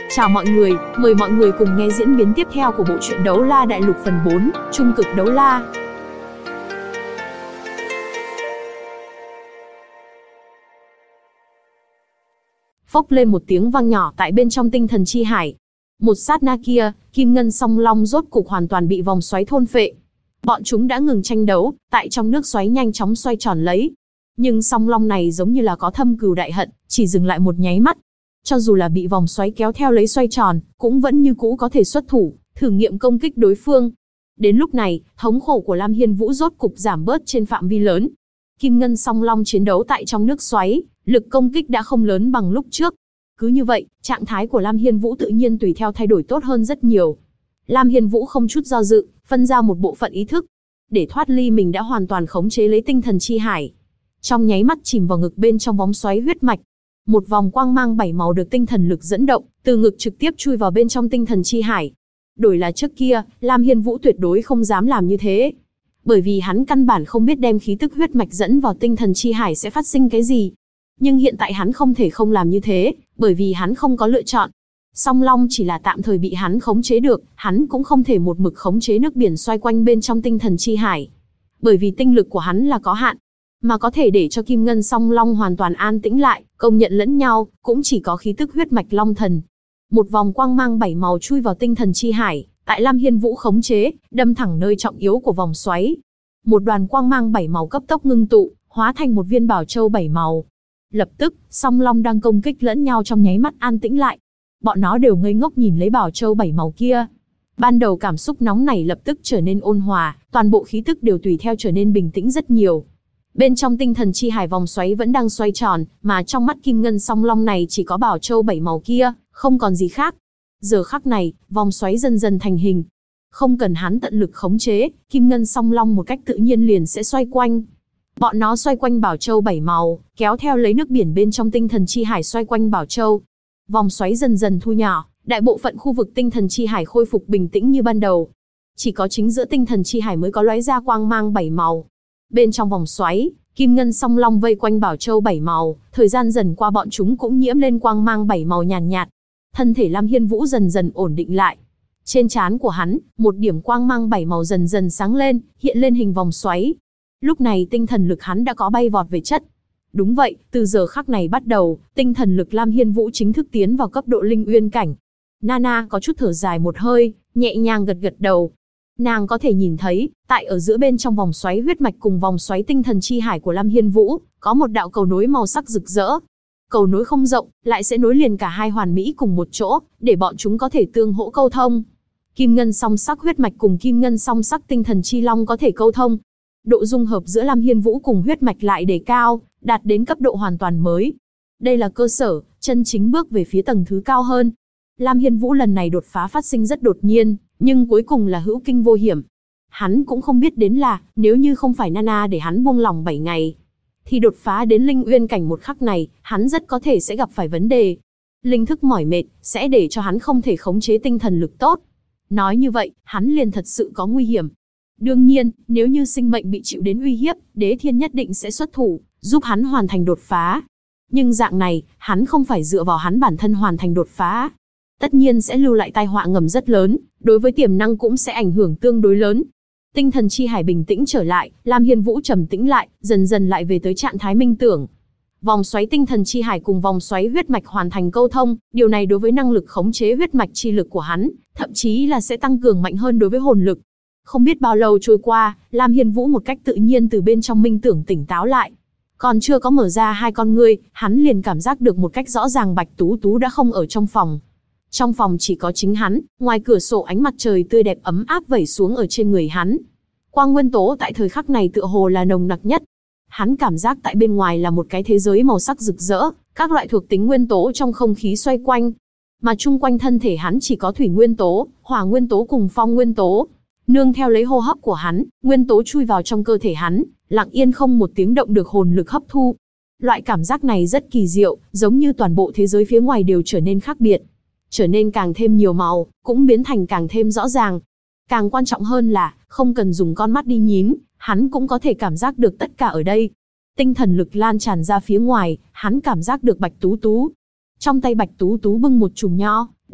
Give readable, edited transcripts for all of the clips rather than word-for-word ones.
Chào mọi người, mời mọi người cùng nghe diễn biến tiếp theo của bộ truyện Đấu La Đại Lục phần 4, Trung cực đấu la. Phốc lên một tiếng vang nhỏ tại bên trong tinh thần chi hải. Một sát na kia, Kim Ngân Song Long rốt cục hoàn toàn bị vòng xoáy thôn phệ. Bọn chúng đã ngừng tranh đấu, tại trong nước xoáy nhanh chóng xoay tròn lấy. Nhưng Song Long này giống như là có thâm cừu đại hận, chỉ dừng lại một nháy mắt. Cho dù là bị vòng xoáy kéo theo lấy xoay tròn, cũng vẫn như cũ có thể xuất thủ, thử nghiệm công kích đối phương. Đến lúc này, thống khổ của Lam Hiên Vũ rốt cục giảm bớt trên phạm vi lớn. Kim Ngân Song Long chiến đấu tại trong nước xoáy, lực công kích đã không lớn bằng lúc trước. Cứ như vậy, trạng thái của Lam Hiên Vũ tự nhiên tùy theo thay đổi tốt hơn rất nhiều. Lam Hiên Vũ không chút do dự, phân ra một bộ phận ý thức. Để thoát ly mình đã hoàn toàn khống chế lấy tinh thần chi hải. Trong nháy mắt chìm vào ngực bên trong vòng xoáy huyết mạch. Một vòng quang mang 7 màu được tinh thần lực dẫn động, từ ngực trực tiếp chui vào bên trong tinh thần chi hải. Đổi là trước kia, Lam Hiên Vũ tuyệt đối không dám làm như thế. Bởi vì hắn căn bản không biết đem khí tức huyết mạch dẫn vào tinh thần chi hải sẽ phát sinh cái gì. Nhưng hiện tại hắn không thể không làm như thế, bởi vì hắn không có lựa chọn. Song Long chỉ là tạm thời bị hắn khống chế được, hắn cũng không thể một mực khống chế nước biển xoay quanh bên trong tinh thần chi hải. Bởi vì tinh lực của hắn là có hạn, mà có thể để cho Kim Ngân Song Long hoàn toàn an tĩnh lại, công nhận lẫn nhau, cũng chỉ có khí tức huyết mạch Long Thần. Một vòng quang mang 7 màu chui vào tinh thần chi hải, tại Lam Hiên Vũ khống chế, đâm thẳng nơi trọng yếu của vòng xoáy. Một đoàn quang mang 7 màu cấp tốc ngưng tụ, hóa thành một viên bảo châu 7 màu. Lập tức, Song Long đang công kích lẫn nhau trong nháy mắt an tĩnh lại. Bọn nó đều ngây ngốc nhìn lấy bảo châu 7 màu kia. Ban đầu cảm xúc nóng nảy lập tức trở nên ôn hòa, toàn bộ khí tức đều tùy theo trở nên bình tĩnh rất nhiều. Bên trong tinh thần chi hải vòng xoáy vẫn đang xoay tròn, mà trong mắt Kim Ngân Song Long này chỉ có bảo châu 7 màu kia, không còn gì khác. Giờ khắc này, vòng xoáy dần dần thành hình. Không cần hắn tận lực khống chế, Kim Ngân Song Long một cách tự nhiên liền sẽ xoay quanh. Bọn nó xoay quanh bảo châu 7 màu, kéo theo lấy nước biển bên trong tinh thần chi hải xoay quanh bảo châu. Vòng xoáy dần dần thu nhỏ, đại bộ phận khu vực tinh thần chi hải khôi phục bình tĩnh như ban đầu. Chỉ có chính giữa tinh thần chi hải mới có lóe ra quang mang 7 màu. Bên trong vòng xoáy, Kim Ngân Song Long vây quanh bảo châu 7 màu, thời gian dần qua bọn chúng cũng nhiễm lên quang mang 7 màu nhàn nhạt. Thân thể Lam Hiên Vũ dần dần ổn định lại. Trên trán của hắn, một điểm quang mang 7 màu dần dần sáng lên, hiện lên hình vòng xoáy. Lúc này tinh thần lực hắn đã có bay vọt về chất. Đúng vậy, từ giờ khắc này bắt đầu, tinh thần lực Lam Hiên Vũ chính thức tiến vào cấp độ linh uyên cảnh. Nana có chút thở dài một hơi, nhẹ nhàng gật gật đầu. Nàng có thể nhìn thấy, tại ở giữa bên trong vòng xoáy huyết mạch cùng vòng xoáy tinh thần chi hải của Lam Hiên Vũ, có một đạo cầu nối màu sắc rực rỡ. Cầu nối không rộng, lại sẽ nối liền cả hai hoàn mỹ cùng một chỗ, để bọn chúng có thể tương hỗ câu thông. Kim Ngân Song Sắc huyết mạch cùng Kim Ngân Song Sắc tinh thần chi long có thể câu thông. Độ dung hợp giữa Lam Hiên Vũ cùng huyết mạch lại đề cao, đạt đến cấp độ hoàn toàn mới. Đây là cơ sở, chân chính bước về phía tầng thứ cao hơn. Lam Hiên Vũ lần này đột phá phát sinh rất đột nhiên, nhưng cuối cùng là hữu kinh vô hiểm. Hắn cũng không biết đến là, nếu như không phải Nana để hắn buông lỏng 7 ngày, thì đột phá đến linh uyên cảnh một khắc này, hắn rất có thể sẽ gặp phải vấn đề. Linh thức mỏi mệt, sẽ để cho hắn không thể khống chế tinh thần lực tốt. Nói như vậy, hắn liền thật sự có nguy hiểm. Đương nhiên, nếu như sinh mệnh bị chịu đến uy hiếp, Đế Thiên nhất định sẽ xuất thủ, giúp hắn hoàn thành đột phá. Nhưng dạng này, hắn không phải dựa vào hắn bản thân hoàn thành đột phá. Tất nhiên sẽ lưu lại tai họa ngầm rất lớn, đối với tiềm năng cũng sẽ ảnh hưởng tương đối lớn. Tinh thần chi hải bình tĩnh trở lại, Lam Hiên Vũ trầm tĩnh lại, dần dần lại về tới trạng thái minh tưởng. Vòng xoáy tinh thần chi hải cùng vòng xoáy huyết mạch hoàn thành câu thông, điều này đối với năng lực khống chế huyết mạch chi lực của hắn, thậm chí là sẽ tăng cường mạnh hơn đối với hồn lực. Không biết bao lâu trôi qua, Lam Hiên Vũ một cách tự nhiên từ bên trong minh tưởng tỉnh táo lại. Còn chưa có mở ra hai con ngươi, hắn liền cảm giác được một cách rõ ràng Bạch Tú Tú đã không ở trong phòng. Trong phòng chỉ có chính hắn, ngoài cửa sổ ánh mặt trời tươi đẹp ấm áp vẩy xuống ở trên người hắn. Quang nguyên tố tại thời khắc này tựa hồ là nồng nặc nhất. Hắn cảm giác tại bên ngoài là một cái thế giới màu sắc rực rỡ, các loại thuộc tính nguyên tố trong không khí xoay quanh. Mà chung quanh thân thể hắn chỉ có thủy nguyên tố, hỏa nguyên tố cùng phong nguyên tố. Nương theo lấy hô hấp của hắn, nguyên tố chui vào trong cơ thể hắn, lặng yên không một tiếng động được hồn lực hấp thu. Loại cảm giác này rất kỳ diệu, giống như toàn bộ thế giới phía ngoài đều trở nên khác biệt. Trở nên càng thêm nhiều màu, cũng biến thành càng thêm rõ ràng. Càng quan trọng hơn là, không cần dùng con mắt đi nhín, hắn cũng có thể cảm giác được tất cả ở đây. Tinh thần lực lan tràn ra phía ngoài, hắn cảm giác được Bạch Tú Tú. Trong tay Bạch Tú Tú bưng một chùm nho,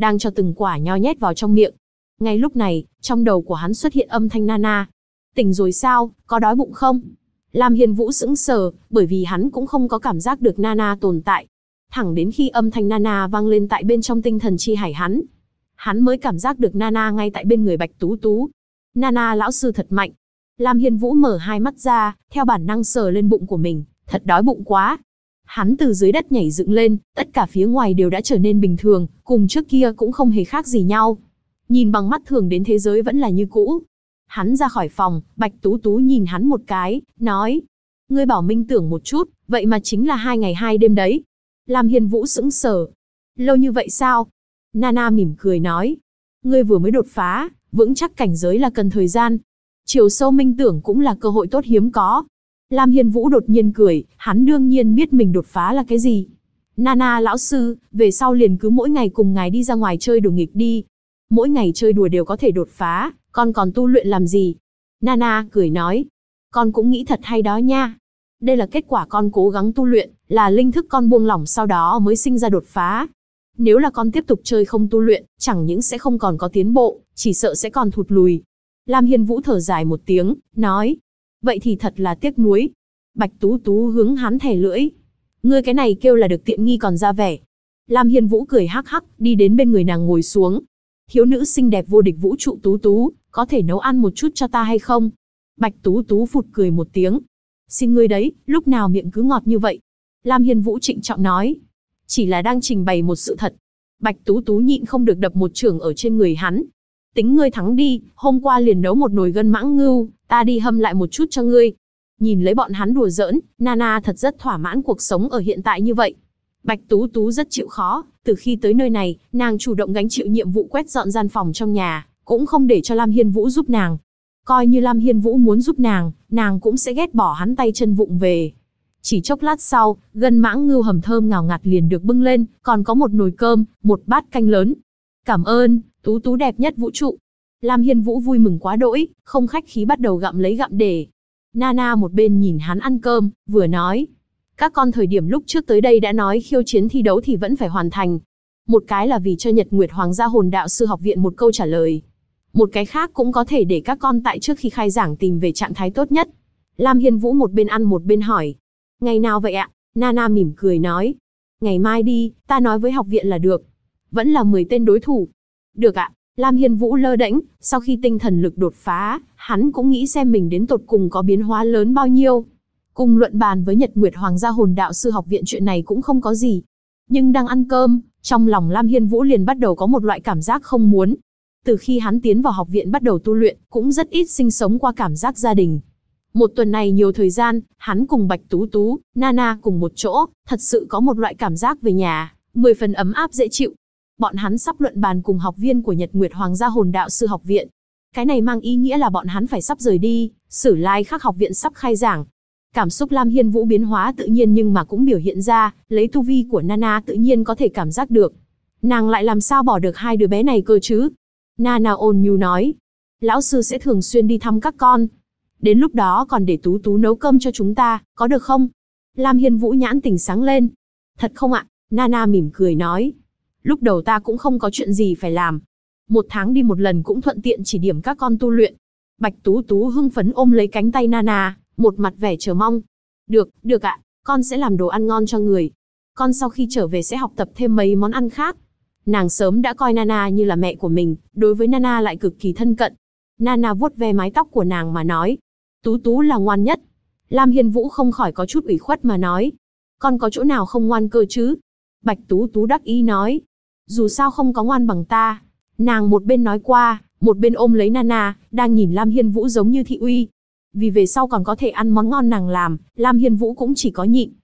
đang cho từng quả nho nhét vào trong miệng. Ngay lúc này, trong đầu của hắn xuất hiện âm thanh Nana. Tỉnh rồi sao, có đói bụng không? Lam Hiên Vũ sững sờ, bởi vì hắn cũng không có cảm giác được Nana tồn tại. Thẳng đến khi âm thanh Nana vang lên tại bên trong tinh thần chi hải hắn mới cảm giác được Nana ngay tại bên người Bạch Tú Tú. Nana lão sư thật mạnh. Lam Hiên Vũ mở hai mắt ra, theo bản năng sờ lên bụng của mình, thật đói bụng quá. Hắn từ dưới đất nhảy dựng lên, tất cả phía ngoài đều đã trở nên bình thường, cùng trước kia cũng không hề khác gì nhau. Nhìn bằng mắt thường đến thế giới vẫn là như cũ. Hắn ra khỏi phòng, Bạch Tú Tú nhìn hắn một cái, nói: Ngươi bảo minh tưởng một chút, vậy mà chính là 2 ngày 2 đêm đấy. Lam Hiên Vũ sững sờ. Lâu như vậy sao? Nana mỉm cười nói: Ngươi vừa mới đột phá, vững chắc cảnh giới là cần thời gian. Chiều sâu minh tưởng cũng là cơ hội tốt hiếm có. Lam Hiên Vũ đột nhiên cười, hắn đương nhiên biết mình đột phá là cái gì. Nana lão sư, về sau liền cứ mỗi ngày cùng ngài đi ra ngoài chơi đùa nghịch đi. Mỗi ngày chơi đùa đều có thể đột phá, con còn tu luyện làm gì? Nana cười nói: Con cũng nghĩ thật hay đó nha. Đây là kết quả con cố gắng tu luyện, là linh thức con buông lỏng sau đó mới sinh ra đột phá. Nếu là con tiếp tục chơi không tu luyện, chẳng những sẽ không còn có tiến bộ, chỉ sợ sẽ còn thụt lùi. Lam Hiên Vũ thở dài một tiếng, nói: Vậy thì thật là tiếc nuối. Bạch Tú Tú hướng hắn thè lưỡi: Ngươi cái này kêu là được tiện nghi còn ra vẻ. Lam Hiên Vũ cười hắc hắc, đi đến bên người nàng ngồi xuống. Thiếu nữ xinh đẹp vô địch vũ trụ Tú Tú, có thể nấu ăn một chút cho ta hay không? Bạch Tú Tú phụt cười một tiếng. Xin ngươi đấy, lúc nào miệng cứ ngọt như vậy? Lam Hiên Vũ trịnh trọng nói. Chỉ là đang trình bày một sự thật. Bạch Tú Tú nhịn không được đập một chưởng ở trên người hắn. Tính ngươi thắng đi, hôm qua liền nấu một nồi gân mãng ngưu, ta đi hâm lại một chút cho ngươi. Nhìn lấy bọn hắn đùa giỡn, Nana thật rất thỏa mãn cuộc sống ở hiện tại như vậy. Bạch Tú Tú rất chịu khó, từ khi tới nơi này, nàng chủ động gánh chịu nhiệm vụ quét dọn gian phòng trong nhà, cũng không để cho Lam Hiên Vũ giúp nàng. Coi như Lam Hiên Vũ muốn giúp nàng cũng sẽ ghét bỏ hắn tay chân vụng về. Chỉ chốc lát sau, gân mãng ngưu hầm thơm ngào ngạt liền được bưng lên, còn có một nồi cơm, một bát canh lớn. Cảm ơn, Tú Tú đẹp nhất vũ trụ. Lam Hiên Vũ vui mừng quá đỗi, không khách khí bắt đầu gặm lấy gặm để. Nana một bên nhìn hắn ăn cơm, vừa nói: Các con thời điểm lúc trước tới đây đã nói khiêu chiến thi đấu thì vẫn phải hoàn thành. Một cái là vì cho Nhật Nguyệt Hoàng gia Hồn Đạo Sư học viện một câu trả lời. Một cái khác cũng có thể để các con tại trước khi khai giảng tìm về trạng thái tốt nhất. Lam Hiên Vũ một bên ăn một bên hỏi: Ngày nào vậy ạ? Nana mỉm cười nói: Ngày mai đi, ta nói với học viện là được. Vẫn là 10 tên đối thủ. Được ạ. Lam Hiên Vũ lơ đễnh, sau khi tinh thần lực đột phá, hắn cũng nghĩ xem mình đến tột cùng có biến hóa lớn bao nhiêu. Cùng luận bàn với Nhật Nguyệt Hoàng gia Hồn Đạo Sư học viện chuyện này cũng không có gì. Nhưng đang ăn cơm, trong lòng Lam Hiên Vũ liền bắt đầu có một loại cảm giác không muốn. Từ khi hắn tiến vào học viện bắt đầu tu luyện, cũng rất ít sinh sống qua cảm giác gia đình. Một tuần này nhiều thời gian, hắn cùng Bạch Tú Tú, Nana cùng một chỗ, thật sự có một loại cảm giác về nhà, 10 phần ấm áp dễ chịu. Bọn hắn sắp luận bàn cùng học viên của Nhật Nguyệt Hoàng gia Hồn Đạo Sư học viện. Cái này mang ý nghĩa là bọn hắn phải sắp rời đi, Sử Lai Khắc học viện sắp khai giảng. Cảm xúc Lam Hiên Vũ biến hóa tự nhiên nhưng mà cũng biểu hiện ra, lấy tu vi của Nana tự nhiên có thể cảm giác được. Nàng lại làm sao bỏ được hai đứa bé này cơ chứ? Nana ôn nhu nói: Lão sư sẽ thường xuyên đi thăm các con. Đến lúc đó còn để Tú Tú nấu cơm cho chúng ta, có được không? Lam Hiên Vũ nhãn tỉnh sáng lên. Thật không ạ? Nana mỉm cười nói: Lúc đầu ta cũng không có chuyện gì phải làm. 1 tháng đi một lần cũng thuận tiện chỉ điểm các con tu luyện. Bạch Tú Tú hưng phấn ôm lấy cánh tay Nana, một mặt vẻ chờ mong. Được ạ, con sẽ làm đồ ăn ngon cho người. Con sau khi trở về sẽ học tập thêm mấy món ăn khác. Nàng sớm đã coi Nana như là mẹ của mình, đối với Nana lại cực kỳ thân cận. Nana vuốt ve mái tóc của nàng mà nói: Tú Tú là ngoan nhất. Lam Hiên Vũ không khỏi có chút ủy khuất mà nói: Con có chỗ nào không ngoan cơ chứ? Bạch Tú Tú đắc ý nói: Dù sao không có ngoan bằng ta. Nàng một bên nói qua, một bên ôm lấy Nana, đang nhìn Lam Hiên Vũ giống như thị uy. Vì về sau còn có thể ăn món ngon nàng làm, Lam Hiên Vũ cũng chỉ có nhịn.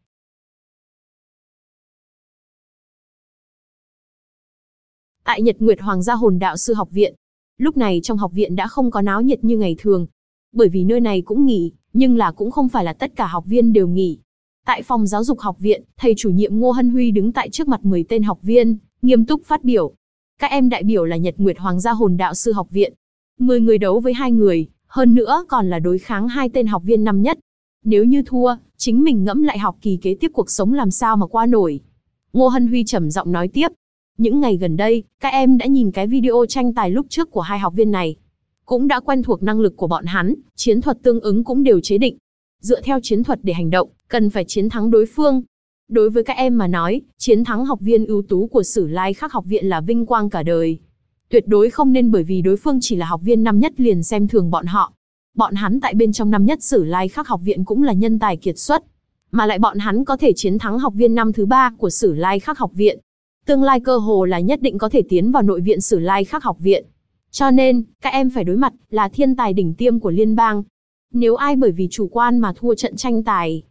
Tại Nhật Nguyệt Hoàng gia Hồn Đạo Sư học viện, lúc này trong học viện đã không có náo nhiệt như ngày thường. Bởi vì nơi này cũng nghỉ, nhưng là cũng không phải là tất cả học viên đều nghỉ. Tại phòng giáo dục học viện, thầy chủ nhiệm Ngô Hân Huy đứng tại trước mặt 10 tên học viên, nghiêm túc phát biểu. Các em đại biểu là Nhật Nguyệt Hoàng gia Hồn Đạo Sư học viện. 10 người đấu với 2 người, hơn nữa còn là đối kháng 2 tên học viên năm nhất. Nếu như thua, chính mình ngẫm lại học kỳ kế tiếp cuộc sống làm sao mà qua nổi. Ngô Hân Huy trầm giọng nói tiếp: Những ngày gần đây, các em đã nhìn cái video tranh tài lúc trước của hai học viên này. Cũng đã quen thuộc năng lực của bọn hắn, chiến thuật tương ứng cũng đều chế định. Dựa theo chiến thuật để hành động, cần phải chiến thắng đối phương. Đối với các em mà nói, chiến thắng học viên ưu tú của Sử Lai Khắc học viện là vinh quang cả đời. Tuyệt đối không nên bởi vì đối phương chỉ là học viên năm nhất liền xem thường bọn họ. Bọn hắn tại bên trong năm nhất Sử Lai Khắc học viện cũng là nhân tài kiệt xuất. Mà lại bọn hắn có thể chiến thắng học viên năm thứ 3 của Sử Lai Khắc học viện. Tương lai cơ hồ là nhất định có thể tiến vào nội viện Sử Lai Khắc học viện. Cho nên, các em phải đối mặt là thiên tài đỉnh tiêm của liên bang. Nếu ai bởi vì chủ quan mà thua trận tranh tài,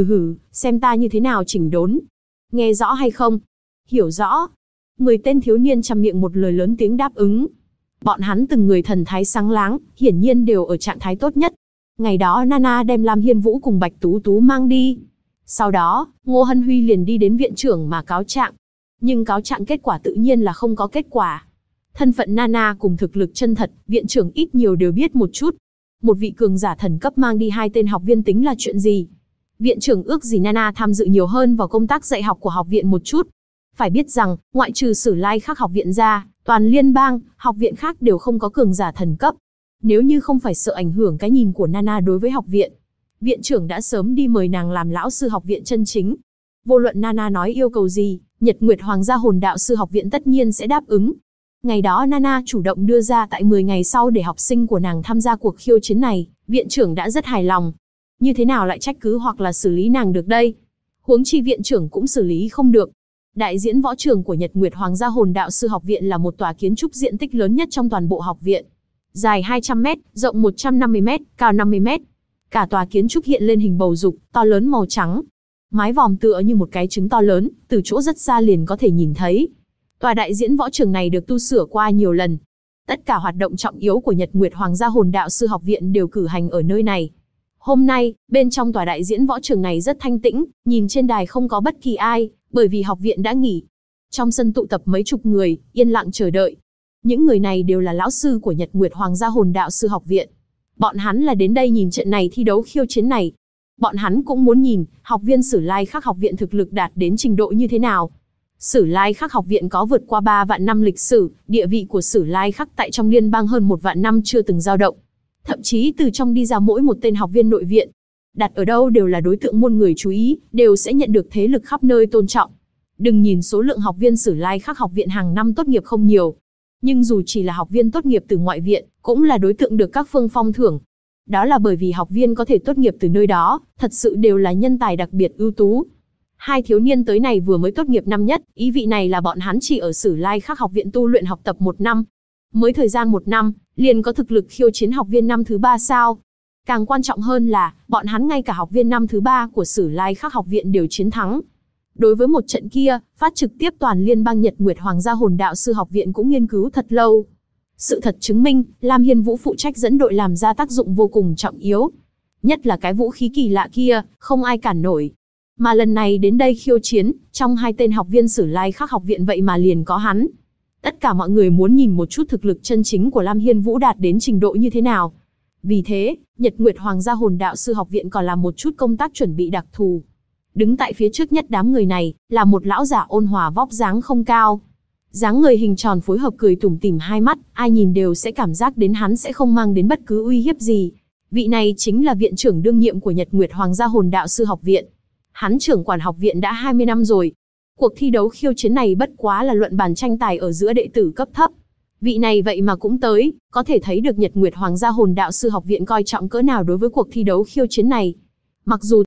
xem ta như thế nào chỉnh đốn. Nghe rõ hay không? Hiểu rõ. 10 tên thiếu niên chăm miệng một lời lớn tiếng đáp ứng. Bọn hắn từng người thần thái sáng láng, hiển nhiên đều ở trạng thái tốt nhất. Ngày đó Nana đem Lam Hiên Vũ cùng Bạch Tú Tú mang đi. Sau đó, Ngô Hân Huy liền đi đến viện trưởng mà cáo trạng. Nhưng cáo trạng kết quả tự nhiên là không có kết quả. Thân phận Nana cùng thực lực chân thật, viện trưởng ít nhiều đều biết một chút. Một vị cường giả thần cấp mang đi 2 tên học viên tính là chuyện gì? Viện trưởng ước gì Nana tham dự nhiều hơn vào công tác dạy học của học viện một chút. Phải biết rằng, ngoại trừ Sử Lai Khắc học viện ra, toàn liên bang, học viện khác đều không có cường giả thần cấp. Nếu như không phải sợ ảnh hưởng cái nhìn của Nana đối với học viện, viện trưởng đã sớm đi mời nàng làm lão sư học viện chân chính. Vô luận Nana nói yêu cầu gì, Nhật Nguyệt Hoàng gia Hồn Đạo sư học viện tất nhiên sẽ đáp ứng. Ngày đó Nana chủ động đưa ra tại 10 ngày sau để học sinh của nàng tham gia cuộc khiêu chiến này, viện trưởng đã rất hài lòng. Như thế nào lại trách cứ hoặc là xử lý nàng được đây? Huống chi viện trưởng cũng xử lý không được. Đại diễn võ trường của Nhật Nguyệt Hoàng gia Hồn Đạo sư học viện là một tòa kiến trúc diện tích lớn nhất trong toàn bộ học viện. Dài 200m, rộng 150m, cao 50m. Cả tòa kiến trúc hiện lên hình bầu dục, to lớn màu trắng. Mái vòm tựa như một cái trứng to lớn, từ chỗ rất xa liền có thể nhìn thấy. Tòa đại diễn võ trường này được tu sửa qua nhiều lần. Tất cả hoạt động trọng yếu của Nhật Nguyệt Hoàng gia Hồn Đạo sư học viện đều cử hành ở nơi này. Hôm nay, bên trong tòa đại diễn võ trường này rất thanh tĩnh, nhìn trên đài không có bất kỳ ai, bởi vì học viện đã nghỉ. Trong sân tụ tập mấy chục người, yên lặng chờ đợi. Những người này đều là lão sư của Nhật Nguyệt Hoàng gia Hồn Đạo sư học viện. Bọn hắn là đến đây nhìn trận này thi đấu khiêu chiến này. Bọn hắn cũng muốn nhìn, học viên Sử Lai Khắc học viện thực lực đạt đến trình độ như thế nào. Sử Lai Khắc học viện có vượt qua 3 vạn năm lịch sử, địa vị của Sử Lai Khắc tại trong liên bang hơn 1 vạn năm chưa từng dao động. Thậm chí từ trong đi ra mỗi một tên học viên nội viện, đặt ở đâu đều là đối tượng muôn người chú ý, đều sẽ nhận được thế lực khắp nơi tôn trọng. Đừng nhìn số lượng học viên Sử Lai Khắc học viện hàng năm tốt nghiệp không nhiều, nhưng dù chỉ là học viên tốt nghiệp từ ngoại viện, cũng là đối tượng được các phương phong thưởng. Đó là bởi vì học viên có thể tốt nghiệp từ nơi đó, thật sự đều là nhân tài đặc biệt ưu tú. Hai thiếu niên tới này vừa mới tốt nghiệp năm nhất, ý vị này là bọn hắn chỉ ở Sử Lai Khắc học viện tu luyện học tập 1 năm. Mới thời gian 1 năm, liền có thực lực khiêu chiến học viên năm thứ 3 sao. Càng quan trọng hơn là, bọn hắn ngay cả học viên năm thứ 3 của Sử Lai Khắc học viện đều chiến thắng. Đối với một trận kia, phát trực tiếp toàn liên bang Nhật Nguyệt Hoàng gia Hồn Đạo sư học viện cũng nghiên cứu thật lâu. Sự thật chứng minh, Lam Hiên Vũ phụ trách dẫn đội làm ra tác dụng vô cùng trọng yếu. Nhất là cái vũ khí kỳ lạ kia, không ai cản nổi. Mà lần này đến đây khiêu chiến, trong 2 tên học viên Sử Lai Khắc học viện vậy mà liền có hắn. Tất cả mọi người muốn nhìn một chút thực lực chân chính của Lam Hiên Vũ đạt đến trình độ như thế nào. Vì thế, Nhật Nguyệt Hoàng gia Hồn Đạo sư học viện còn làm một chút công tác chuẩn bị đặc thù. Đứng tại phía trước nhất đám người này, là một lão giả ôn hòa vóc dáng không cao. Dáng người hình tròn phối hợp cười tủm tỉm hai mắt, ai nhìn đều sẽ cảm giác đến hắn sẽ không mang đến bất cứ uy hiếp gì. Vị này chính là viện trưởng đương nhiệm của Nhật Nguyệt Hoàng gia Hồn Đạo sư học viện. Hắn trưởng quản học viện đã 20 năm rồi. Cuộc thi đấu khiêu chiến này bất quá là luận bàn tranh tài ở giữa đệ tử cấp thấp. Vị này vậy mà cũng tới, có thể thấy được Nhật Nguyệt Hoàng gia Hồn Đạo sư học viện coi trọng cỡ nào đối với cuộc thi đấu khiêu chiến này. Mặc dù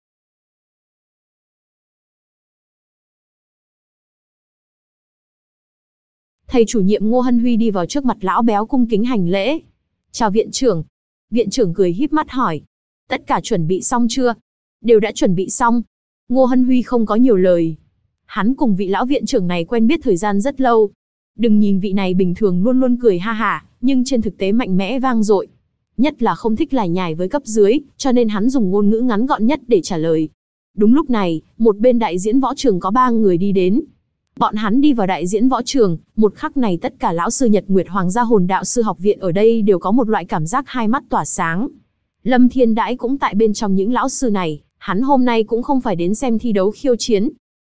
thầy chủ nhiệm Ngô Hân Huy đi vào trước mặt lão béo cung kính hành lễ. Chào viện trưởng. Viện trưởng cười híp mắt hỏi. Tất cả chuẩn bị xong chưa? Đều đã chuẩn bị xong. Ngô Hân Huy không có nhiều lời. Hắn cùng vị lão viện trưởng này quen biết thời gian rất lâu. Đừng nhìn vị này bình thường luôn luôn cười ha hả, nhưng trên thực tế mạnh mẽ vang dội. Nhất là không thích lải nhải với cấp dưới, cho nên hắn dùng ngôn ngữ ngắn gọn nhất để trả lời. Đúng lúc này, một bên đại diễn võ trường có 3 người đi đến. Bọn hắn đi vào đại diễn võ trường, một khắc này tất cả lão sư Nhật Nguyệt Hoàng gia Hồn Đạo sư học viện ở đây đều có một loại cảm giác hai mắt tỏa sáng. Lâm Thiên Đãi cũng tại bên trong những lão sư này, hắn hôm nay cũng không phải đến xem thi đấu khiêu chiến.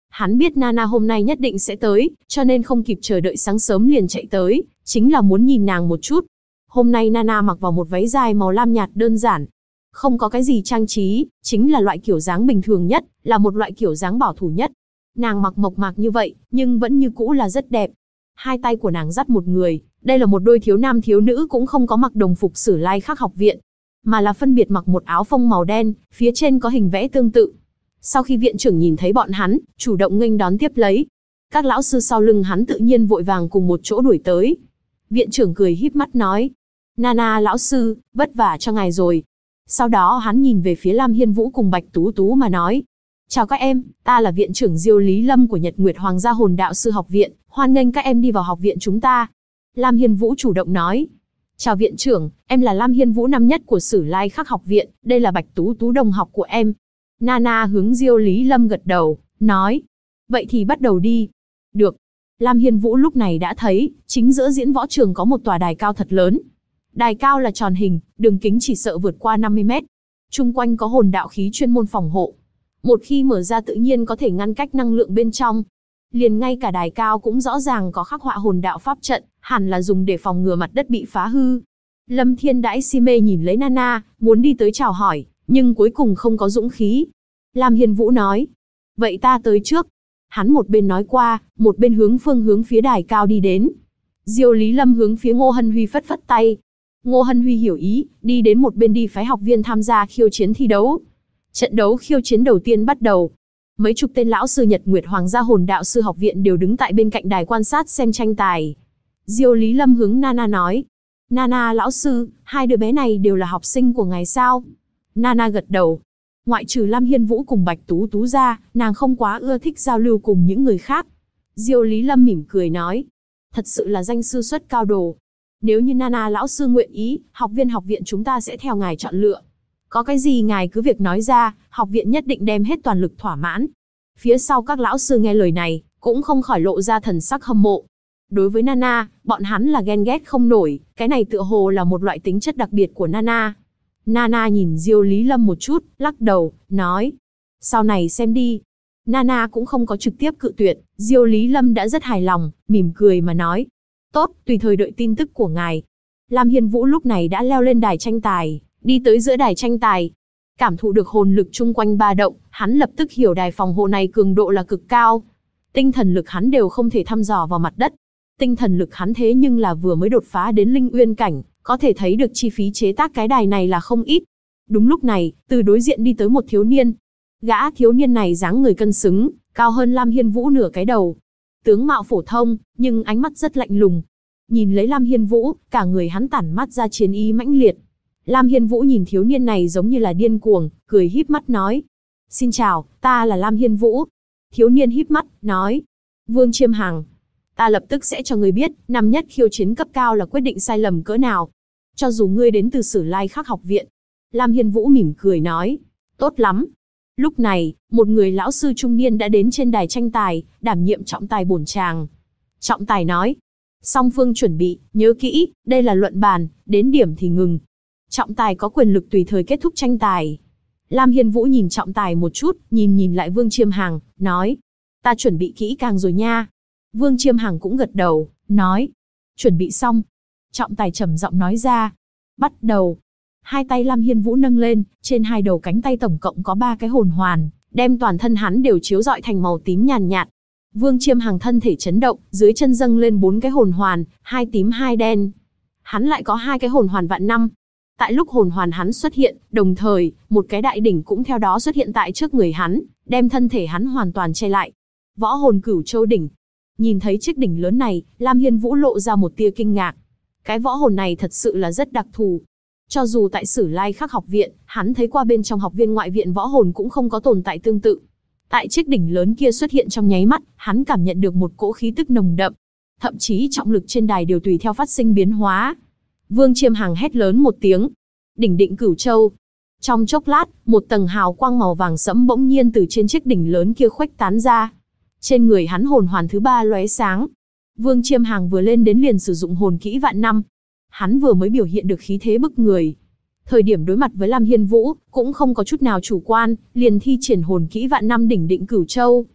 Hắn biết Nana hôm nay nhất định sẽ tới, cho nên không kịp chờ đợi sáng sớm liền chạy tới, chính là muốn nhìn nàng một chút. Hôm nay Nana mặc vào một váy dài màu lam nhạt đơn giản, không có cái gì trang trí, chính là loại kiểu dáng bình thường nhất, là một loại kiểu dáng bảo thủ nhất. Nàng mặc mộc mạc như vậy, nhưng vẫn như cũ là rất đẹp. Hai tay của nàng dắt một người, đây là một đôi thiếu nam thiếu nữ cũng không có mặc đồng phục Sử Lai Khắc học viện, mà là phân biệt mặc một áo phông màu đen, phía trên có hình vẽ tương tự. Sau khi viện trưởng nhìn thấy bọn hắn, chủ động nghênh đón tiếp lấy. Các lão sư sau lưng hắn tự nhiên vội vàng cùng một chỗ đuổi tới. Viện trưởng cười híp mắt nói, Nana lão sư, vất vả cho ngài rồi. Sau đó hắn nhìn về phía Lam Hiên Vũ cùng Bạch Tú Tú mà nói, chào các em, ta là viện trưởng Diêu Lý Lâm của Nhật Nguyệt Hoàng gia Hồn Đạo sư học viện, hoan nghênh các em đi vào học viện chúng ta. Lam Hiên Vũ chủ động nói, chào viện trưởng, em là Lam Hiên Vũ năm nhất của Sử Lai Khắc học viện, đây là Bạch Tú Tú đồng học của em. Nana hướng Diêu Lý Lâm gật đầu, nói, vậy thì bắt đầu đi. Được. Lam Hiên Vũ lúc này đã thấy, chính giữa diễn võ trường có một tòa đài cao thật lớn. Đài cao là tròn hình, đường kính chỉ sợ vượt qua 50 mét. Chung quanh có hồn đạo khí chuyên môn phòng hộ. Một khi mở ra tự nhiên có thể ngăn cách năng lượng bên trong. Liền ngay cả đài cao cũng rõ ràng có khắc họa hồn đạo pháp trận, hẳn là dùng để phòng ngừa mặt đất bị phá hư. Lâm Thiên Đãi si mê nhìn lấy Nana, muốn đi tới chào hỏi, nhưng cuối cùng không có dũng khí. Lam Hiên Vũ nói, vậy ta tới trước. Hắn một bên nói qua, một bên hướng phía đài cao đi đến. Diêu Lý Lâm hướng phía Ngô Hân Huy phất phất tay. Ngô Hân Huy hiểu ý, đi đến một bên đi phái học viên tham gia khiêu chiến thi đấu. Trận đấu khiêu chiến đầu tiên bắt đầu. Mấy chục tên lão sư Nhật Nguyệt Hoàng gia Hồn Đạo sư học viện đều đứng tại bên cạnh đài quan sát xem tranh tài. Diêu Lý Lâm hướng Nana nói, Nana lão sư, hai đứa bé này đều là học sinh của ngài sao? Nana gật đầu. Ngoại trừ Lam Hiên Vũ cùng Bạch Tú Tú ra, nàng không quá ưa thích giao lưu cùng những người khác. Diêu Lý Lâm mỉm cười nói, thật sự là danh sư xuất cao đồ. Nếu như Nana lão sư nguyện ý, học viên học viện chúng ta sẽ theo ngài chọn lựa. Có cái gì ngài cứ việc nói ra, học viện nhất định đem hết toàn lực thỏa mãn. Phía sau các lão sư nghe lời này, cũng không khỏi lộ ra thần sắc hâm mộ. Đối với Nana, bọn hắn là ghen ghét không nổi, cái này tựa hồ là một loại tính chất đặc biệt của Nana. Nana nhìn Diêu Lý Lâm một chút, lắc đầu, nói, sau này xem đi. Nana cũng không có trực tiếp cự tuyệt, Diêu Lý Lâm đã rất hài lòng, mỉm cười mà nói, tốt, tùy thời đợi tin tức của ngài. Lam Hiên Vũ lúc này đã leo lên đài tranh tài, đi tới giữa đài tranh tài. Cảm thụ được hồn lực chung quanh ba động, hắn lập tức hiểu đài phòng hộ này cường độ là cực cao. Tinh thần lực hắn đều không thể thăm dò vào mặt đất. Tinh thần lực hắn thế nhưng là vừa mới đột phá đến linh uyên cảnh, có thể thấy được chi phí chế tác cái đài này là không ít. Đúng lúc này, từ đối diện đi tới một thiếu niên. Gã thiếu niên này dáng người cân xứng, cao hơn Lam Hiên Vũ nửa cái đầu. Tướng mạo phổ thông, nhưng ánh mắt rất lạnh lùng. Nhìn lấy Lam Hiên Vũ, cả người hắn tản mát ra chiến ý mãnh liệt. Lam Hiên Vũ nhìn thiếu niên này giống như là điên cuồng, cười híp mắt nói, xin chào, ta là Lam Hiên Vũ. Thiếu niên híp mắt, nói, Vương Chiêm Hằng, ta lập tức sẽ cho ngươi biết, năm nhất khiêu chiến cấp cao là quyết định sai lầm cỡ nào. Cho dù ngươi đến từ Sử Lai Khắc học viện. Lam Hiên Vũ mỉm cười nói, tốt lắm. Lúc này, một người lão sư trung niên đã đến trên đài tranh tài, đảm nhiệm trọng tài bổn tràng. Trọng tài nói, song phương chuẩn bị, nhớ kỹ, đây là luận bàn, đến điểm thì ngừng. Trọng tài có quyền lực tùy thời kết thúc tranh tài. Lam Hiên Vũ nhìn trọng tài một chút, nhìn lại Vương Chiêm Hằng, nói, ta chuẩn bị kỹ càng rồi nha. Vương Chiêm Hằng cũng gật đầu, nói, chuẩn bị xong. Trọng tài trầm giọng nói ra, bắt đầu. Hai tay Lam Hiên Vũ nâng lên, trên hai đầu cánh tay tổng cộng có 3 cái hồn hoàn, đem toàn thân hắn đều chiếu rọi thành màu tím nhàn nhạt. Vương Chiêm Hằng thân thể chấn động, dưới chân dâng lên 4 cái hồn hoàn, 2 tím 2 đen. Hắn lại có 2 cái hồn hoàn vạn năm. Tại lúc hồn hoàn hắn xuất hiện, đồng thời, một cái đại đỉnh cũng theo đó xuất hiện tại trước người hắn, đem thân thể hắn hoàn toàn che lại. Võ hồn Cửu Châu đỉnh. Nhìn thấy chiếc đỉnh lớn này, Lam Hiên Vũ lộ ra một tia kinh ngạc. Cái võ hồn này thật sự là rất đặc thù. Cho dù tại Sử Lai Khắc học viện, hắn thấy qua bên trong học viên ngoại viện võ hồn cũng không có tồn tại tương tự. Tại chiếc đỉnh lớn kia xuất hiện trong nháy mắt, hắn cảm nhận được một cỗ khí tức nồng đậm. Thậm chí trọng lực trên đài đều tùy theo phát sinh biến hóa. Vương Chiêm Hằng hét lớn một tiếng. Đỉnh định Cửu Châu. Trong chốc lát, một tầng hào quang màu vàng sẫm bỗng nhiên từ trên chiếc đỉnh lớn kia khuếch tán ra. Trên người hắn hồn hoàn thứ 3 lóe sáng. Vương Chiêm Hằng vừa lên đến liền sử dụng hồn kỹ vạn năm. Hắn vừa mới biểu hiện được khí thế bức người. Thời điểm đối mặt với Lam Hiên Vũ, cũng không có chút nào chủ quan, liền thi triển hồn kỹ vạn năm đỉnh định Cửu Châu.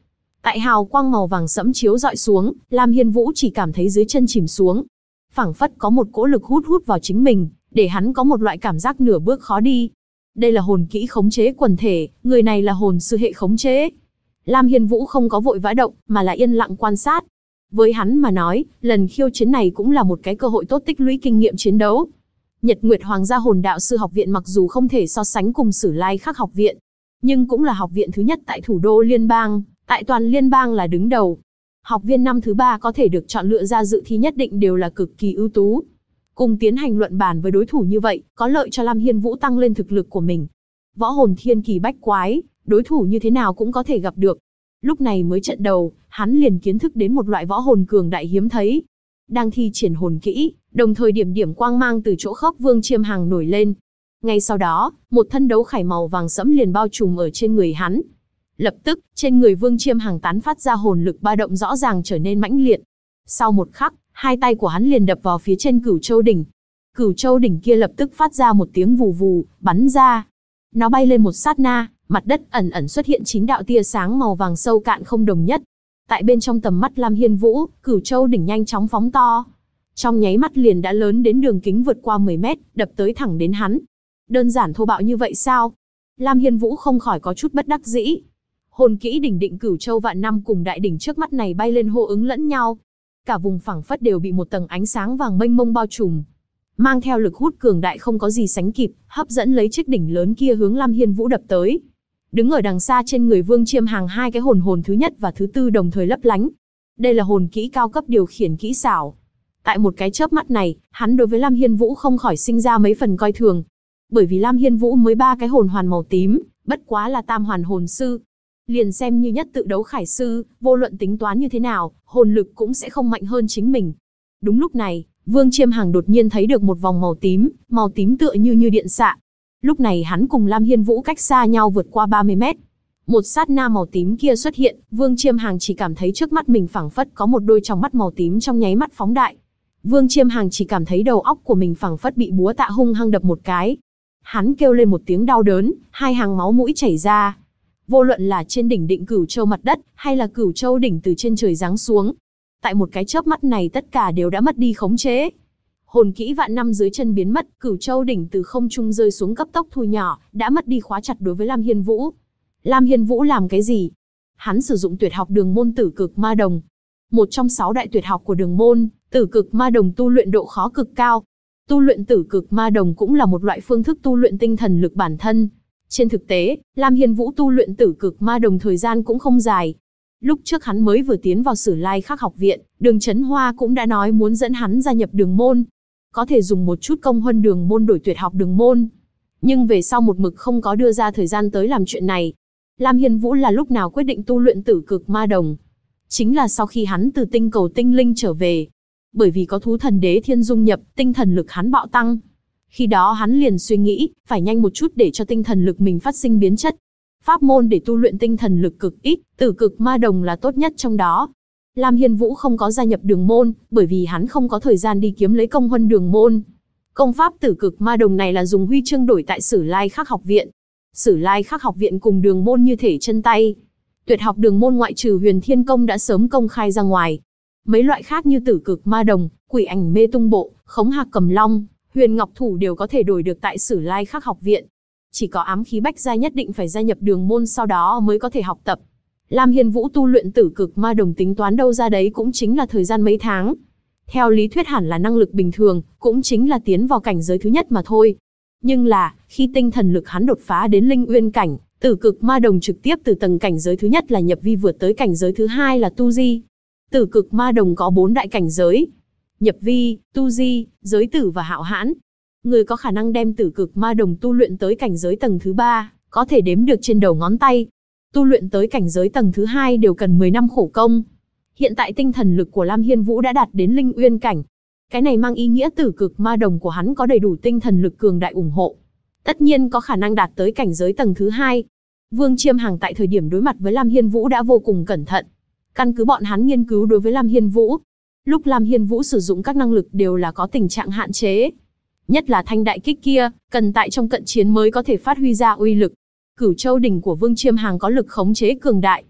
Tại hào quang màu vàng sẫm chiếu rọi xuống, Lam Hiên Vũ chỉ cảm thấy dưới chân chìm xuống. Phảng phất có một cỗ lực hút vào chính mình, để hắn có một loại cảm giác nửa bước khó đi. Đây là hồn kỹ khống chế quần thể, người này là hồn sư hệ khống chế. Lam Hiên Vũ không có vội vã động, mà là yên lặng quan sát. Với hắn mà nói, lần khiêu chiến này cũng là một cái cơ hội tốt tích lũy kinh nghiệm chiến đấu. Nhật Nguyệt Hoàng gia Hồn Đạo sư học viện mặc dù không thể so sánh cùng Sử Lai Khắc học viện, nhưng cũng là học viện thứ nhất tại thủ đô liên bang, tại toàn liên bang là đứng đầu. Học viên năm thứ 3 có thể được chọn lựa ra dự thi nhất định đều là cực kỳ ưu tú. Cùng tiến hành luận bàn với đối thủ như vậy, có lợi cho Lam Hiên Vũ tăng lên thực lực của mình. Võ hồn thiên kỳ bách quái, đối thủ như thế nào cũng có thể gặp được. Lúc này mới trận đầu, hắn liền kiến thức đến một loại võ hồn cường đại hiếm thấy. Đang thi triển hồn kỹ, đồng thời điểm quang mang từ chỗ khớp Vương Chiêm Hằng nổi lên. Ngay sau đó, một thân đấu khải màu vàng sẫm liền bao trùm ở trên người hắn. Lập tức, trên người Vương Chiêm Hằng tán phát ra hồn lực ba động rõ ràng trở nên mãnh liệt. Sau một khắc, hai tay của hắn liền đập vào phía trên Cửu Châu đỉnh. Cửu Châu đỉnh kia lập tức phát ra một tiếng vù vù, bắn ra. Nó bay lên một sát na, mặt đất ẩn ẩn xuất hiện 9 đạo tia sáng màu vàng sâu cạn không đồng nhất. Tại bên trong tầm mắt Lam Hiên Vũ, Cửu Châu đỉnh nhanh chóng phóng to. Trong nháy mắt liền đã lớn đến đường kính vượt qua 10 mét, đập tới thẳng đến hắn. Đơn giản thô bạo như vậy sao? Lam Hiên Vũ không khỏi có chút bất đắc dĩ. Hồn kỹ đỉnh định Cửu Châu vạn năm cùng đại đỉnh trước mắt này bay lên hô ứng lẫn nhau. Cả vùng phẳng phất đều bị một tầng ánh sáng vàng mênh mông bao trùm, mang theo lực hút cường đại không có gì sánh kịp, hấp dẫn lấy chiếc đỉnh lớn kia hướng Lam Hiên Vũ đập tới. Đứng ở đằng xa trên người Vương Chiêm Hằng hai cái hồn thứ nhất và thứ tư đồng thời lấp lánh. Đây là hồn kỹ cao cấp điều khiển kỹ xảo. Tại một cái chớp mắt này, hắn đối với Lam Hiên Vũ không khỏi sinh ra mấy phần coi thường. Bởi vì Lam Hiên Vũ mới 3 cái hồn hoàn màu tím, bất quá là tam hoàn hồn sư. Liền xem như nhất tự đấu khải sư, vô luận tính toán như thế nào, hồn lực cũng sẽ không mạnh hơn chính mình. Đúng lúc này, Vương Chiêm Hằng đột nhiên thấy được một vòng màu tím tựa như điện xạ. Lúc này hắn cùng Lam Hiên Vũ cách xa nhau vượt qua 30 mét. Một sát na màu tím kia xuất hiện, Vương Chiêm Hằng chỉ cảm thấy trước mắt mình phảng phất có một đôi tròng mắt màu tím trong nháy mắt phóng đại. Vương Chiêm Hằng chỉ cảm thấy đầu óc của mình phảng phất bị búa tạ hung hăng đập một cái. Hắn kêu lên một tiếng đau đớn, hai hàng máu mũi chảy ra. Vô luận là trên đỉnh định Cửu Châu mặt đất, hay là Cửu Châu đỉnh từ trên trời giáng xuống. Tại một cái chớp mắt này tất cả đều đã mất đi khống chế. Hồn kỹ vạn năm dưới chân biến mất, Cửu Châu đỉnh từ không trung rơi xuống cấp tốc thu nhỏ, đã mất đi khóa chặt đối với Lam Hiên Vũ. Lam Hiên Vũ làm cái gì? Hắn sử dụng tuyệt học Đường môn Tử Cực Ma Đồng. Một trong 6 đại tuyệt học của Đường môn Tử Cực Ma Đồng tu luyện độ khó cực cao. Tu luyện Tử Cực Ma Đồng cũng là một loại phương thức tu luyện tinh thần lực bản thân. Trên thực tế, Lam Hiên Vũ tu luyện Tử Cực Ma Đồng thời gian cũng không dài. Lúc trước hắn mới vừa tiến vào Sử Lai Khắc học viện, Đường Chấn Hoa cũng đã nói muốn dẫn hắn gia nhập Đường môn. Có thể dùng một chút công huân Đường môn đổi tuyệt học Đường môn. Nhưng về sau một mực không có đưa ra thời gian tới làm chuyện này. Lam Hiên Vũ là lúc nào quyết định tu luyện Tử Cực Ma Đồng? Chính là sau khi hắn từ tinh cầu tinh linh trở về. Bởi vì có thú thần đế thiên dung nhập, tinh thần lực hắn bạo tăng. Khi đó hắn liền suy nghĩ, phải nhanh một chút để cho tinh thần lực mình phát sinh biến chất. Pháp môn để tu luyện tinh thần lực cực ít, Tử Cực Ma Đồng là tốt nhất trong đó. Lam Hiên Vũ không có gia nhập Đường môn, bởi vì hắn không có thời gian đi kiếm lấy công huân Đường môn. Công pháp Tử Cực Ma Đồng này là dùng huy chương đổi tại Sử Lai Khắc học viện. Sử Lai Khắc học viện cùng Đường môn như thể chân tay. Tuyệt học Đường môn ngoại trừ Huyền Thiên Công đã sớm công khai ra ngoài. Mấy loại khác như Tử Cực Ma Đồng, Quỷ Ảnh Mê Tung Bộ, Khống Hạc Cầm Long, Huyền Ngọc Thủ đều có thể đổi được tại Sử Lai Khắc học viện. Chỉ có ám khí bách gia nhất định phải gia nhập Đường môn sau đó mới có thể học tập. Lam Hiên Vũ tu luyện Tử Cực Ma Đồng tính toán đâu ra đấy cũng chính là thời gian mấy tháng. Theo lý thuyết hẳn là năng lực bình thường, cũng chính là tiến vào cảnh giới thứ nhất mà thôi. Nhưng là, khi tinh thần lực hắn đột phá đến Linh Uyên cảnh, Tử Cực Ma Đồng trực tiếp từ tầng cảnh giới thứ nhất là nhập vi vượt tới cảnh giới thứ hai là tu di. Tử Cực Ma Đồng có 4 đại cảnh giới: nhập vi, tu di, giới tử và hạo hãn. Người có khả năng đem Tử Cực Ma Đồng tu luyện tới cảnh giới tầng thứ 3, có thể đếm được trên đầu ngón tay. Tu luyện tới cảnh giới tầng thứ 2 đều cần 10 năm khổ công. Hiện tại tinh thần lực của Lam Hiên Vũ đã đạt đến Linh Uyên cảnh. Cái này mang ý nghĩa Tử Cực Ma Đồng của hắn có đầy đủ tinh thần lực cường đại ủng hộ. Tất nhiên có khả năng đạt tới cảnh giới tầng thứ 2. Vương Chiêm Hằng tại thời điểm đối mặt với Lam Hiên Vũ đã vô cùng cẩn thận. Căn cứ bọn hắn nghiên cứu đối với Lam Hiên Vũ, lúc Lam Hiên Vũ sử dụng các năng lực đều là có tình trạng hạn chế. Nhất là thanh đại kích kia, cần tại trong cận chiến mới có thể phát huy ra uy lực. Cửu Châu đỉnh của Vương Chiêm Hằng có lực khống chế cường đại.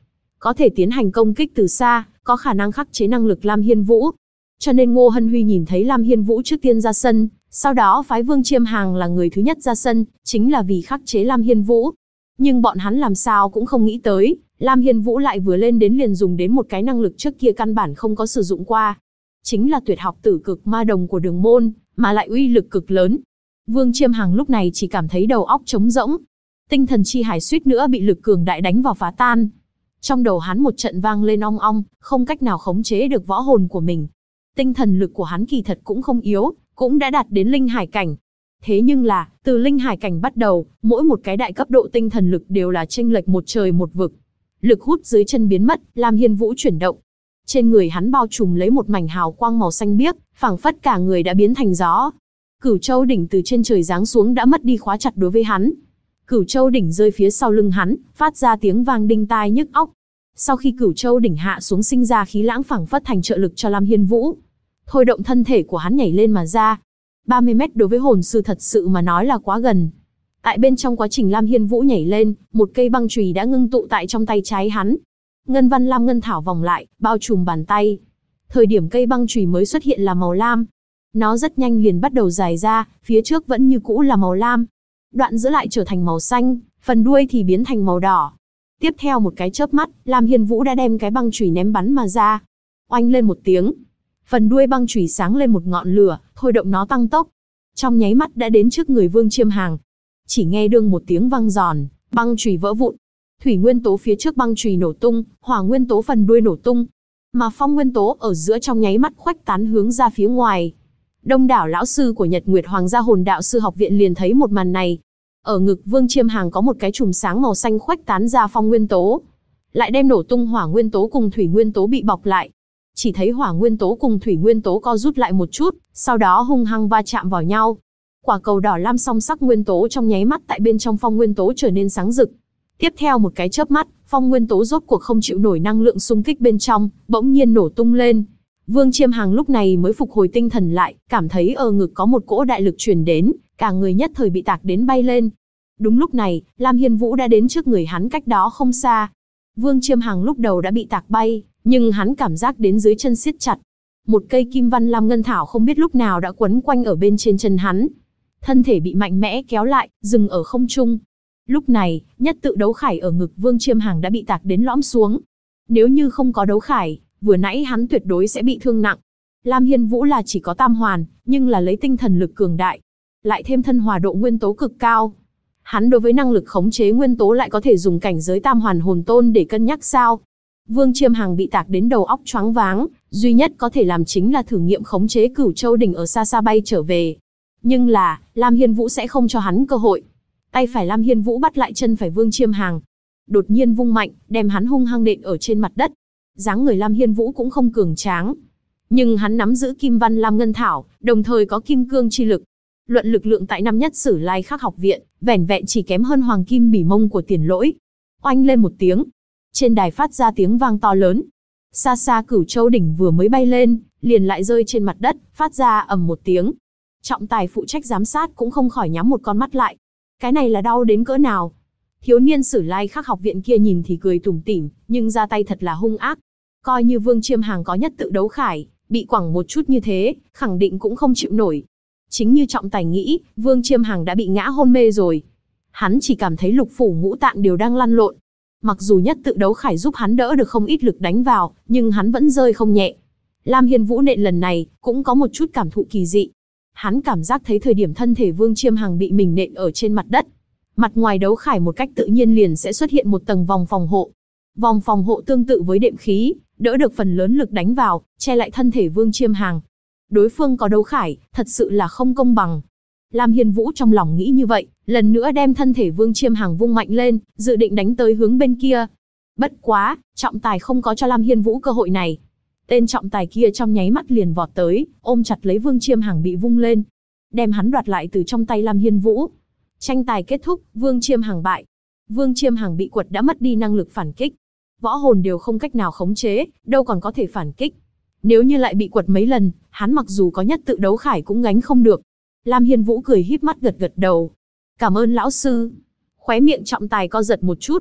có thể tiến hành công kích từ xa, có khả năng khắc chế năng lực Lam Hiên Vũ. Cho nên Ngô Hân Huy nhìn thấy Lam Hiên Vũ trước tiên ra sân, sau đó phái Vương Chiêm Hằng là người thứ nhất ra sân, chính là vì khắc chế Lam Hiên Vũ. Nhưng bọn hắn làm sao cũng không nghĩ tới, Lam Hiên Vũ lại vừa lên đến liền dùng đến một cái năng lực trước kia căn bản không có sử dụng qua. Chính là tuyệt học Tử Cực Ma Đồng của Đường Môn, mà lại uy lực cực lớn. Vương Chiêm Hằng lúc này chỉ cảm thấy đầu óc trống rỗng. Tinh thần chi hải suýt nữa bị lực cường đại đánh vào phá tan. Trong đầu hắn một trận vang lên ong ong, không cách nào khống chế được võ hồn của mình. Tinh thần lực của hắn kỳ thật cũng không yếu, cũng đã đạt đến linh hải cảnh. Thế nhưng là, từ linh hải cảnh bắt đầu, mỗi một cái đại cấp độ tinh thần lực đều là chênh lệch một trời một vực. Lực hút dưới chân biến mất, Lam Hiên Vũ chuyển động. Trên người hắn bao trùm lấy một mảnh hào quang màu xanh biếc, phảng phất cả người đã biến thành gió. Cửu Châu đỉnh từ trên trời giáng xuống đã mất đi khóa chặt đối với hắn. Cửu Châu đỉnh rơi phía sau lưng hắn, phát ra tiếng vang đinh tai nhức óc. Sau khi Cửu Châu đỉnh hạ xuống sinh ra khí lãng phảng phất thành trợ lực cho Lam Hiên Vũ. Thôi động thân thể của hắn nhảy lên mà ra. 30 mét đối với hồn sư thật sự mà nói là quá gần. Tại bên trong quá trình Lam Hiên Vũ nhảy lên, một cây băng chùy đã ngưng tụ tại trong tay trái hắn. Ngân văn lam ngân thảo vòng lại, bao trùm bàn tay. Thời điểm cây băng chùy mới xuất hiện là màu lam. Nó rất nhanh liền bắt đầu dài ra, phía trước vẫn như cũ là màu lam. Đoạn giữa lại trở thành màu xanh, phần đuôi thì biến thành màu đỏ. Tiếp theo một cái chớp mắt, Lam Hiên Vũ đã đem cái băng chùy ném bắn mà ra. Oanh lên một tiếng. Phần đuôi băng chùy sáng lên một ngọn lửa, thôi động nó tăng tốc. Trong nháy mắt đã đến trước người Vương Chiêm Hằng. Chỉ nghe đương một tiếng vang giòn, băng chùy vỡ vụn. Thủy nguyên tố phía trước băng chùy nổ tung, hỏa nguyên tố phần đuôi nổ tung. Mà phong nguyên tố ở giữa trong nháy mắt khuếch tán hướng ra phía ngoài. Đông đảo lão sư của Nhật Nguyệt Hoàng gia Hồn Đạo sư học viện liền thấy một màn này. Ở ngực Vương Chiêm Hằng có một cái chùm sáng màu xanh khuếch tán ra phong nguyên tố, lại đem nổ tung hỏa nguyên tố cùng thủy nguyên tố bị bọc lại. Chỉ thấy hỏa nguyên tố cùng thủy nguyên tố co rút lại một chút, sau đó hung hăng va chạm vào nhau. Quả cầu đỏ lam song sắc nguyên tố trong nháy mắt tại bên trong phong nguyên tố trở nên sáng rực. Tiếp theo một cái chớp mắt, phong nguyên tố rốt cuộc không chịu nổi năng lượng xung kích bên trong, bỗng nhiên nổ tung lên. Vương Chiêm Hằng lúc này mới phục hồi tinh thần lại, cảm thấy ở ngực có một cỗ đại lực truyền đến, cả người nhất thời bị tạc đến bay lên. Đúng lúc này, Lam Hiên Vũ đã đến trước người hắn cách đó không xa. Vương Chiêm Hằng lúc đầu đã bị tạc bay, nhưng hắn cảm giác đến dưới chân siết chặt. Một cây kim văn lam ngân thảo không biết lúc nào đã quấn quanh ở bên trên chân hắn. Thân thể bị mạnh mẽ kéo lại, dừng ở không trung. Lúc này, nhất tự đấu khải ở ngực Vương Chiêm Hằng đã bị tạc đến lõm xuống. Nếu như không có đấu khải, vừa nãy hắn tuyệt đối sẽ bị thương nặng. Lam Hiên Vũ là chỉ có tam hoàn, nhưng là lấy tinh thần lực cường đại, lại thêm thân hòa độ nguyên tố cực cao. Hắn đối với năng lực khống chế nguyên tố lại có thể dùng cảnh giới tam hoàn hồn tôn để cân nhắc sao? Vương Chiêm Hằng bị tạc đến đầu óc choáng váng, duy nhất có thể làm chính là thử nghiệm khống chế Cửu Châu đỉnh ở xa xa bay trở về. Nhưng là, Lam Hiên Vũ sẽ không cho hắn cơ hội. Tay phải Lam Hiên Vũ bắt lại chân phải Vương Chiêm Hằng, đột nhiên vung mạnh, đem hắn hung hăng nện ở trên mặt đất. Dáng người Lam Hiên Vũ cũng không cường tráng, nhưng hắn nắm giữ kim văn lam ngân thảo, đồng thời có kim cương chi lực. Luận lực lượng tại năm nhất Sử Lai Khắc học viện, vẻn vẹn chỉ kém hơn Hoàng Kim Bỉ Mông của Tiền Lỗi. Oanh lên một tiếng, trên đài phát ra tiếng vang to lớn. Xa xa Cửu Châu đỉnh vừa mới bay lên, liền lại rơi trên mặt đất, phát ra ầm một tiếng. Trọng tài phụ trách giám sát cũng không khỏi nhắm một con mắt lại. Cái này là đau đến cỡ nào? Thiếu niên Sử Lai Khắc học viện kia nhìn thì cười tủm tỉm, nhưng ra tay thật là hung ác. Coi như Vương Chiêm Hằng có nhất tự đấu khải, bị quẳng một chút như thế, khẳng định cũng không chịu nổi. Chính như trọng tài nghĩ, Vương Chiêm Hằng đã bị ngã hôn mê rồi. Hắn chỉ cảm thấy lục phủ ngũ tạng đều đang lăn lộn. Mặc dù nhất tự đấu khải giúp hắn đỡ được không ít lực đánh vào, nhưng hắn vẫn rơi không nhẹ. Lam Hiên Vũ nện lần này, cũng có một chút cảm thụ kỳ dị. Hắn cảm giác thấy thời điểm thân thể Vương Chiêm Hằng bị mình nện ở trên mặt đất, mặt ngoài đấu khải một cách tự nhiên liền sẽ xuất hiện một tầng vòng phòng hộ. Vòng phòng hộ tương tự với đệm khí, đỡ được phần lớn lực đánh vào, che lại thân thể Vương Chiêm Hằng. Đối phương có đấu khải, thật sự là không công bằng. Lam Hiên Vũ trong lòng nghĩ như vậy, lần nữa đem thân thể Vương Chiêm Hằng vung mạnh lên, dự định đánh tới hướng bên kia. Bất quá, trọng tài không có cho Lam Hiên Vũ cơ hội này. Tên trọng tài kia trong nháy mắt liền vọt tới, ôm chặt lấy Vương Chiêm Hằng bị vung lên, đem hắn đoạt lại từ trong tay Lam Hiên Vũ. Tranh tài kết thúc, Vương Chiêm Hằng bại. Vương Chiêm Hằng bị quật đã mất đi năng lực phản kích. Võ hồn đều không cách nào khống chế, đâu còn có thể phản kích. Nếu như lại bị quật mấy lần, hắn mặc dù có nhất tự đấu khải cũng gánh không được. Lam Hiên Vũ cười híp mắt gật gật đầu. Cảm ơn lão sư. Khóe miệng trọng tài co giật một chút.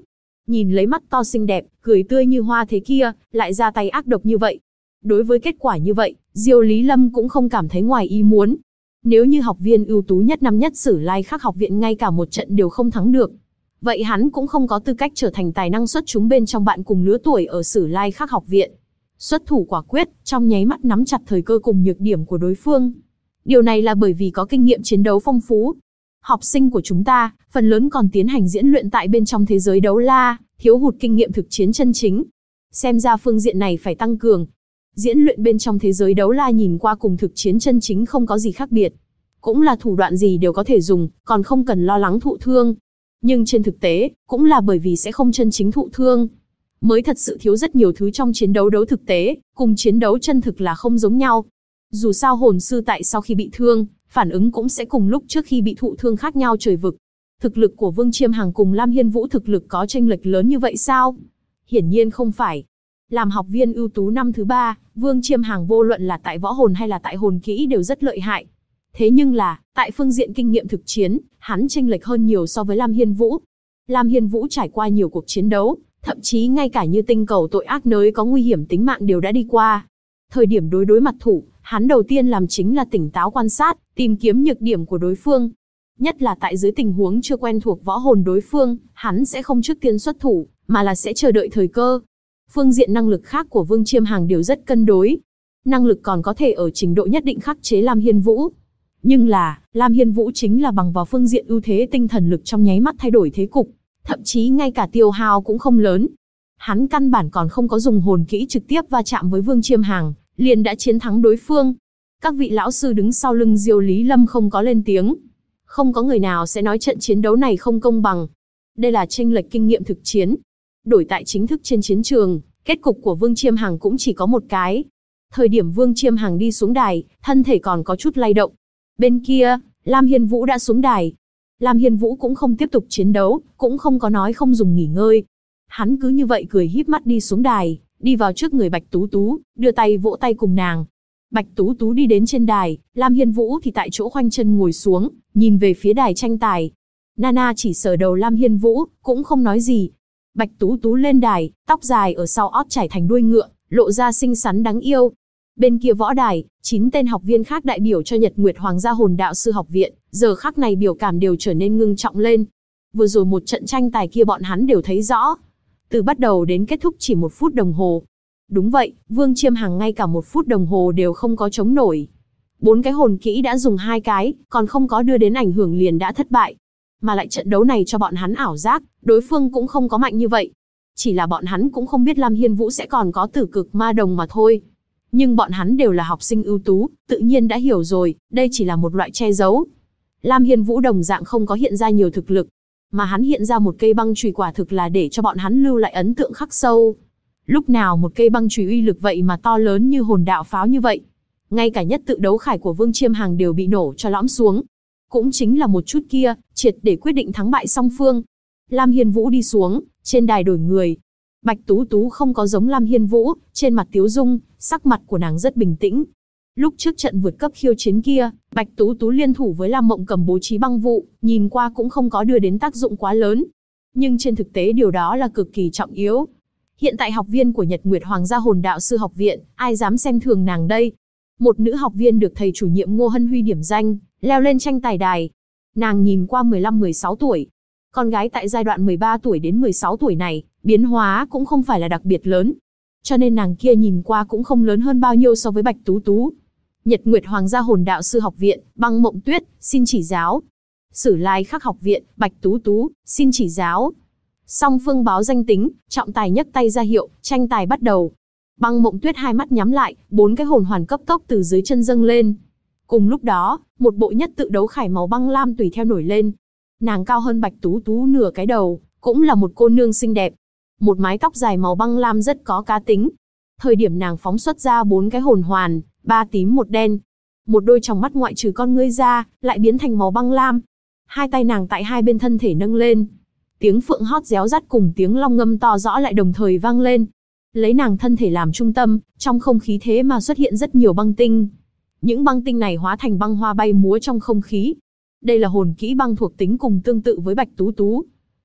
Nhìn lấy mắt to xinh đẹp, cười tươi như hoa thế kia, lại ra tay ác độc như vậy. Đối với kết quả như vậy, Diêu Lý Lâm cũng không cảm thấy ngoài ý muốn. Nếu như học viên ưu tú nhất năm nhất Sử Lai Khắc học viện ngay cả một trận đều không thắng được, vậy hắn cũng không có tư cách trở thành tài năng xuất chúng bên trong bạn cùng lứa tuổi ở Sử Lai Khắc học viện. Xuất thủ quả quyết, trong nháy mắt nắm chặt thời cơ cùng nhược điểm của đối phương. Điều này là bởi vì có kinh nghiệm chiến đấu phong phú. Học sinh của chúng ta, phần lớn còn tiến hành diễn luyện tại bên trong thế giới đấu la, thiếu hụt kinh nghiệm thực chiến chân chính. Xem ra phương diện này phải tăng cường. Diễn luyện bên trong thế giới đấu la nhìn qua cùng thực chiến chân chính không có gì khác biệt. Cũng là thủ đoạn gì đều có thể dùng, còn không cần lo lắng thụ thương. Nhưng trên thực tế, cũng là bởi vì sẽ không chân chính thụ thương, mới thật sự thiếu rất nhiều thứ trong chiến đấu đấu thực tế, cùng chiến đấu chân thực là không giống nhau. Dù sao hồn sư tại sau khi bị thương, phản ứng cũng sẽ cùng lúc trước khi bị thụ thương khác nhau trời vực. Thực lực của Vương Chiêm Hằng cùng Lam Hiên Vũ thực lực có chênh lệch lớn như vậy sao? Hiển nhiên không phải. Làm học viên ưu tú năm thứ 3, Vương Chiêm Hằng vô luận là tại võ hồn hay là tại hồn kỹ đều rất lợi hại. Thế nhưng là, tại phương diện kinh nghiệm thực chiến, hắn chênh lệch hơn nhiều so với Lam Hiên Vũ. Lam Hiên Vũ trải qua nhiều cuộc chiến đấu, thậm chí ngay cả như tinh cầu tội ác nơi có nguy hiểm tính mạng đều đã đi qua. Thời điểm đối mặt thủ, hắn đầu tiên làm chính là tỉnh táo quan sát, tìm kiếm nhược điểm của đối phương. Nhất là tại dưới tình huống chưa quen thuộc võ hồn đối phương, hắn sẽ không trước tiên xuất thủ, mà là sẽ chờ đợi thời cơ. Phương diện năng lực khác của Vương Chiêm Hằng đều rất cân đối. Năng lực còn có thể ở trình độ nhất định khắc chế Lam Hiên Vũ. Nhưng là, Lam Hiên Vũ chính là bằng vào phương diện ưu thế tinh thần lực trong nháy mắt thay đổi thế cục, thậm chí ngay cả tiêu hao cũng không lớn. Hắn căn bản còn không có dùng hồn kỹ trực tiếp va chạm với Vương Chiêm Hằng, liền đã chiến thắng đối phương. Các vị lão sư đứng sau lưng Diêu Lý Lâm không có lên tiếng. Không có người nào sẽ nói trận chiến đấu này không công bằng. Đây là chênh lệch kinh nghiệm thực chiến. Đổi tại chính thức trên chiến trường, kết cục của Vương Chiêm Hằng cũng chỉ có một cái. Thời điểm Vương Chiêm Hằng đi xuống đài, thân thể còn có chút lay động. Bên kia, Lam Hiên Vũ đã xuống đài. Lam Hiên Vũ cũng không tiếp tục chiến đấu, cũng không có nói không dùng nghỉ ngơi. Hắn cứ như vậy cười híp mắt đi xuống đài, đi vào trước người Bạch Tú Tú, đưa tay vỗ tay cùng nàng. Bạch Tú Tú đi đến trên đài, Lam Hiên Vũ thì tại chỗ khoanh chân ngồi xuống, nhìn về phía đài tranh tài. Nana chỉ sờ đầu Lam Hiên Vũ, cũng không nói gì. Bạch Tú Tú lên đài, tóc dài ở sau ót chảy thành đuôi ngựa, lộ ra xinh xắn đáng yêu. Bên kia võ đài, 9 tên học viên khác đại biểu cho Nhật Nguyệt Hoàng gia Hồn Đạo sư học viện, giờ khắc này biểu cảm đều trở nên ngưng trọng lên. Vừa rồi một trận tranh tài kia bọn hắn đều thấy rõ. Từ bắt đầu đến kết thúc chỉ 1 phút đồng hồ. Đúng vậy, Vương Chiêm Hằng ngay cả 1 phút đồng hồ đều không có chống nổi. 4 cái hồn kỹ đã dùng 2 cái, còn không có đưa đến ảnh hưởng liền đã thất bại. Mà lại trận đấu này cho bọn hắn ảo giác, đối phương cũng không có mạnh như vậy. Chỉ là bọn hắn cũng không biết Lam Hiên Vũ sẽ còn có tử cực ma đồng mà thôi. Nhưng bọn hắn đều là học sinh ưu tú, tự nhiên đã hiểu rồi, đây chỉ là một loại che giấu. Lam Hiên Vũ đồng dạng không có hiện ra nhiều thực lực, mà hắn hiện ra một cây băng chùy quả thực là để cho bọn hắn lưu lại ấn tượng khắc sâu. Lúc nào một cây băng chùy uy lực vậy mà to lớn như hồn đạo pháo như vậy. Ngay cả nhất tự đấu khải của Vương Chiêm Hằng đều bị nổ cho lõm xuống. Cũng chính là một chút kia, triệt để quyết định thắng bại song phương. Lam Hiên Vũ đi xuống, trên đài đổi người. Bạch Tú Tú không có giống Lam Hiên Vũ, trên mặt tiếu dung, sắc mặt của nàng rất bình tĩnh. Lúc trước trận vượt cấp khiêu chiến kia, Bạch Tú Tú liên thủ với Lam Mộng Cầm bố trí băng vụ, nhìn qua cũng không có đưa đến tác dụng quá lớn. Nhưng trên thực tế điều đó là cực kỳ trọng yếu. Hiện tại học viên của Nhật Nguyệt Hoàng gia Hồn Đạo sư học viện, ai dám xem thường nàng đây? Một nữ học viên được thầy chủ nhiệm Ngô Hân Huy điểm danh, leo lên tranh tài đài. Nàng nhìn qua 15-16 tuổi. Con gái tại giai đoạn 13 tuổi đến 16 tuổi này, biến hóa cũng không phải là đặc biệt lớn. Cho nên nàng kia nhìn qua cũng không lớn hơn bao nhiêu so với Bạch Tú Tú. Nhật Nguyệt Hoàng gia Hồn Đạo sư học viện, Băng Mộng Tuyết, xin chỉ giáo. Sử Lai Khắc học viện, Bạch Tú Tú, xin chỉ giáo. Song phương báo danh tính, trọng tài nhấc tay ra hiệu, tranh tài bắt đầu. Băng Mộng Tuyết hai mắt nhắm lại, 4 cái hồn hoàn cấp tốc từ dưới chân dâng lên. Cùng lúc đó, một bộ nhất tự đấu khải màu băng lam tùy theo nổi lên. Nàng cao hơn Bạch Tú Tú nửa cái đầu, cũng là một cô nương xinh đẹp. Một mái tóc dài màu băng lam rất có cá tính. Thời điểm nàng phóng xuất ra 4 cái hồn hoàn, 3 tím 1 đen. Một đôi tròng mắt ngoại trừ con ngươi ra, lại biến thành màu băng lam. Hai tay nàng tại hai bên thân thể nâng lên. Tiếng phượng hót réo rắt cùng tiếng long ngâm to rõ lại đồng thời vang lên. Lấy nàng thân thể làm trung tâm, trong không khí thế mà xuất hiện rất nhiều băng tinh. Những băng tinh này hóa thành băng hoa bay múa trong không khí. Đây là hồn kỹ băng thuộc tính cùng tương tự với Bạch Tú Tú.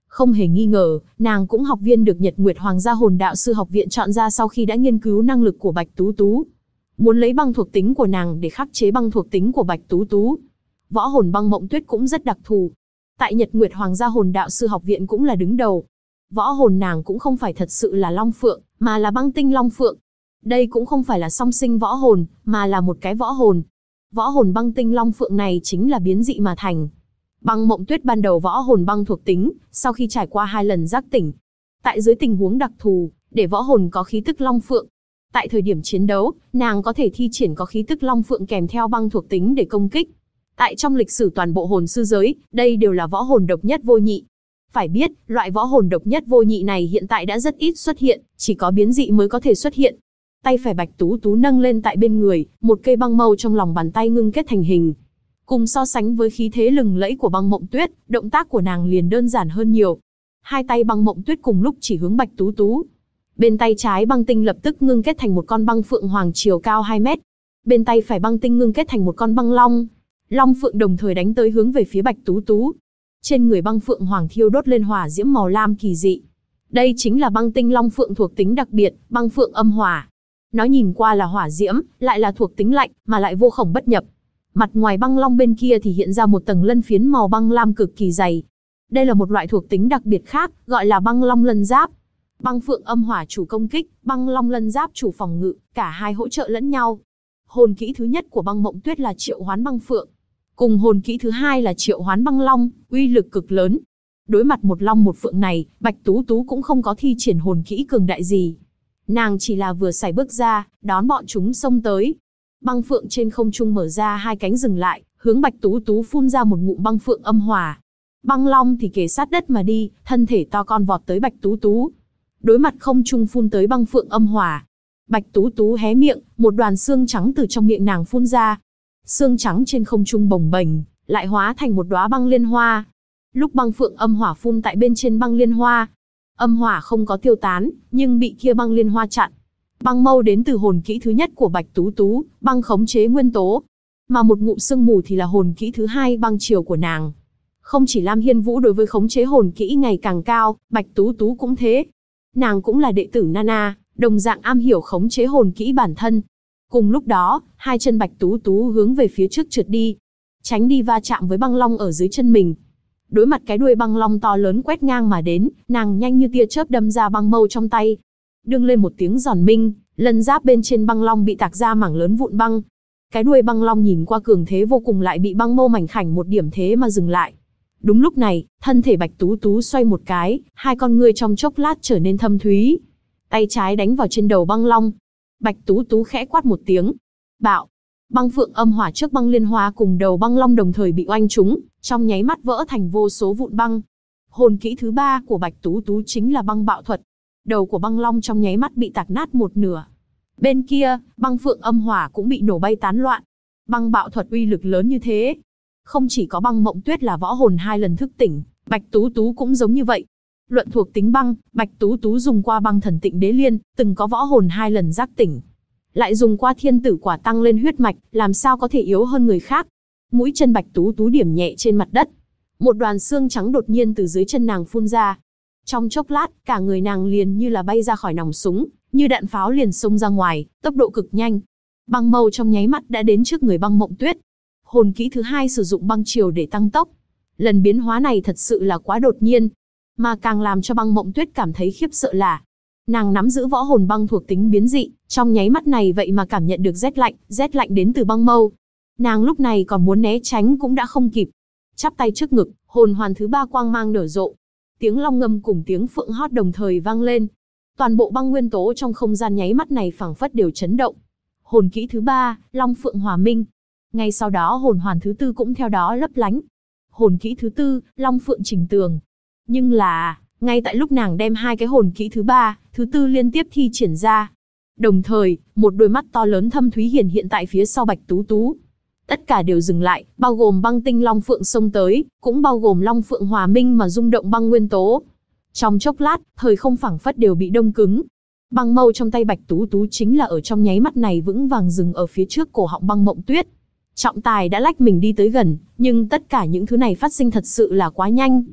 Không hề nghi ngờ, nàng cũng học viên được Nhật Nguyệt Hoàng gia Hồn Đạo sư học viện chọn ra sau khi đã nghiên cứu năng lực của Bạch Tú Tú. Muốn lấy băng thuộc tính của nàng để khắc chế băng thuộc tính của Bạch Tú Tú. Võ hồn băng mộng tuyết cũng rất đặc thù. Tại Nhật Nguyệt Hoàng gia Hồn Đạo sư học viện cũng là đứng đầu. Võ hồn nàng cũng không phải thật sự là Long Phượng, mà là băng tinh Long Phượng. Đây cũng không phải là song sinh võ hồn, mà là một cái võ hồn. Võ hồn băng tinh Long Phượng này chính là biến dị mà thành. Băng mộng tuyết ban đầu võ hồn băng thuộc tính, sau khi trải qua 2 lần giác tỉnh. Tại dưới tình huống đặc thù, để võ hồn có khí tức Long Phượng. Tại thời điểm chiến đấu, nàng có thể thi triển có khí tức Long Phượng kèm theo băng thuộc tính để công kích. Tại trong lịch sử toàn bộ hồn sư giới, đây đều là võ hồn độc nhất vô nhị. Phải biết, loại võ hồn độc nhất vô nhị này hiện tại đã rất ít xuất hiện, chỉ có biến dị mới có thể xuất hiện. Tay phải Bạch Tú Tú nâng lên tại bên người, một cây băng mâu trong lòng bàn tay ngưng kết thành hình. Cùng so sánh với khí thế lừng lẫy của băng mộng tuyết, động tác của nàng liền đơn giản hơn nhiều. Hai tay băng mộng tuyết cùng lúc chỉ hướng Bạch Tú Tú. Bên tay trái băng tinh lập tức ngưng kết thành một con băng phượng hoàng chiều cao 2 mét. Bên tay phải băng tinh ngưng kết thành một con băng long. Long phượng đồng thời đánh tới hướng về phía Bạch Tú Tú. Trên người băng phượng hoàng thiêu đốt lên hỏa diễm màu lam kỳ dị. Đây chính là băng tinh long phượng thuộc tính đặc biệt, băng phượng âm hỏa. Nó nhìn qua là hỏa diễm, lại là thuộc tính lạnh, mà lại vô khổng bất nhập. Mặt ngoài băng long bên kia thì hiện ra một tầng lân phiến màu băng lam cực kỳ dày. Đây là một loại thuộc tính đặc biệt khác, gọi là băng long lân giáp. Băng phượng âm hỏa chủ công kích, băng long lân giáp chủ phòng ngự, cả hai hỗ trợ lẫn nhau. Hồn kỹ thứ nhất của băng mộng tuyết là triệu hoán băng phượng. Cùng hồn kỹ thứ hai là triệu hoán băng long, uy lực cực lớn. Đối mặt một long một phượng này, Bạch Tú Tú cũng không có thi triển hồn kỹ cường đại gì. Nàng chỉ là vừa sải bước ra, đón bọn chúng xông tới. Băng phượng trên không trung mở ra hai cánh dừng lại, hướng Bạch Tú Tú phun ra một ngụm băng phượng âm hỏa. Băng long thì kề sát đất mà đi, thân thể to con vọt tới Bạch Tú Tú. Đối mặt không trung phun tới băng phượng âm hỏa. Bạch Tú Tú hé miệng, một đoàn xương trắng từ trong miệng nàng phun ra. Xương trắng trên không trung bồng bềnh, lại hóa thành một đóa băng liên hoa. Lúc băng phượng âm hỏa phun tại bên trên băng liên hoa, âm hỏa không có tiêu tán, nhưng bị kia băng liên hoa chặn. Băng mâu đến từ hồn kỹ thứ nhất của Bạch Tú Tú, băng khống chế nguyên tố. Mà một ngụm sương mù thì là hồn kỹ thứ hai băng chiều của nàng. Không chỉ Lam Hiên Vũ đối với khống chế hồn kỹ ngày càng cao, Bạch Tú Tú cũng thế. Nàng cũng là đệ tử Nana, đồng dạng am hiểu khống chế hồn kỹ bản thân. Cùng lúc đó, hai chân Bạch Tú Tú hướng về phía trước trượt đi, tránh đi va chạm với băng long ở dưới chân mình. Đối mặt cái đuôi băng long to lớn quét ngang mà đến, nàng nhanh như tia chớp đâm ra băng mâu trong tay. Đương lên một tiếng giòn minh, lân giáp bên trên băng long bị tạc ra mảng lớn vụn băng. Cái đuôi băng long nhìn qua cường thế vô cùng lại bị băng mâu mảnh khảnh một điểm thế mà dừng lại. Đúng lúc này, thân thể Bạch Tú Tú xoay một cái, hai con ngươi trong chốc lát trở nên thâm thúy. Tay trái đánh vào trên đầu băng long. Bạch Tú Tú khẽ quát một tiếng. Bạo! Băng phượng âm hỏa trước băng liên hoa cùng đầu băng long đồng thời bị oanh trúng, trong nháy mắt vỡ thành vô số vụn băng. Hồn kỹ thứ ba của Bạch Tú Tú chính là băng bạo thuật. Đầu của băng long trong nháy mắt bị tạc nát một nửa. Bên kia, băng phượng âm hỏa cũng bị nổ bay tán loạn. Băng bạo thuật uy lực lớn như thế. Không chỉ có băng mộng tuyết là võ hồn 2 lần thức tỉnh, Bạch Tú Tú cũng giống như vậy. Luận thuộc tính băng, Bạch Tú Tú dùng qua băng thần tịnh đế liên, từng có võ hồn 2 lần giác tỉnh. Lại dùng qua thiên tử quả tăng lên huyết mạch, làm sao có thể yếu hơn người khác. Mũi chân Bạch Tú Tú điểm nhẹ trên mặt đất. Một đoàn xương trắng đột nhiên từ dưới chân nàng phun ra. Trong chốc lát, cả người nàng liền như là bay ra khỏi nòng súng, như đạn pháo liền xông ra ngoài, tốc độ cực nhanh. Băng mâu trong nháy mắt đã đến trước người băng mộng tuyết. Hồn kỹ thứ hai sử dụng băng chiều để tăng tốc. Lần biến hóa này thật sự là quá đột nhiên. Mà càng làm cho băng mộng tuyết cảm thấy khiếp sợ là nàng nắm giữ võ hồn băng thuộc tính biến dị, trong nháy mắt này vậy mà cảm nhận được rét lạnh đến từ băng mâu. Nàng lúc này còn muốn né tránh cũng đã không kịp. Chắp tay trước ngực, hồn hoàn thứ ba quang mang nở rộ. Tiếng long ngâm cùng tiếng phượng hót đồng thời vang lên. Toàn bộ băng nguyên tố trong không gian nháy mắt này phảng phất đều chấn động. Hồn kỹ thứ ba, Long Phượng Hòa Minh. Ngay sau đó hồn hoàn thứ tư cũng theo đó lấp lánh. Hồn kỹ thứ tư, Long Phượng Chỉnh Tường. Nhưng là, ngay tại lúc nàng đem hai cái hồn kỹ thứ ba, thứ tư liên tiếp thi triển ra, đồng thời, một đôi mắt to lớn thâm thúy hiển hiện tại phía sau Bạch Tú Tú. Tất cả đều dừng lại, bao gồm băng tinh Long Phượng xông tới, cũng bao gồm Long Phượng Hòa Minh mà rung động băng nguyên tố. Trong chốc lát, thời không phảng phất đều bị đông cứng. Băng mâu trong tay Bạch Tú Tú chính là ở trong nháy mắt này vững vàng dừng ở phía trước cổ họng băng mộng tuyết. Trọng tài đã lách mình đi tới gần, nhưng tất cả những thứ này phát sinh thật sự là quá nhanh.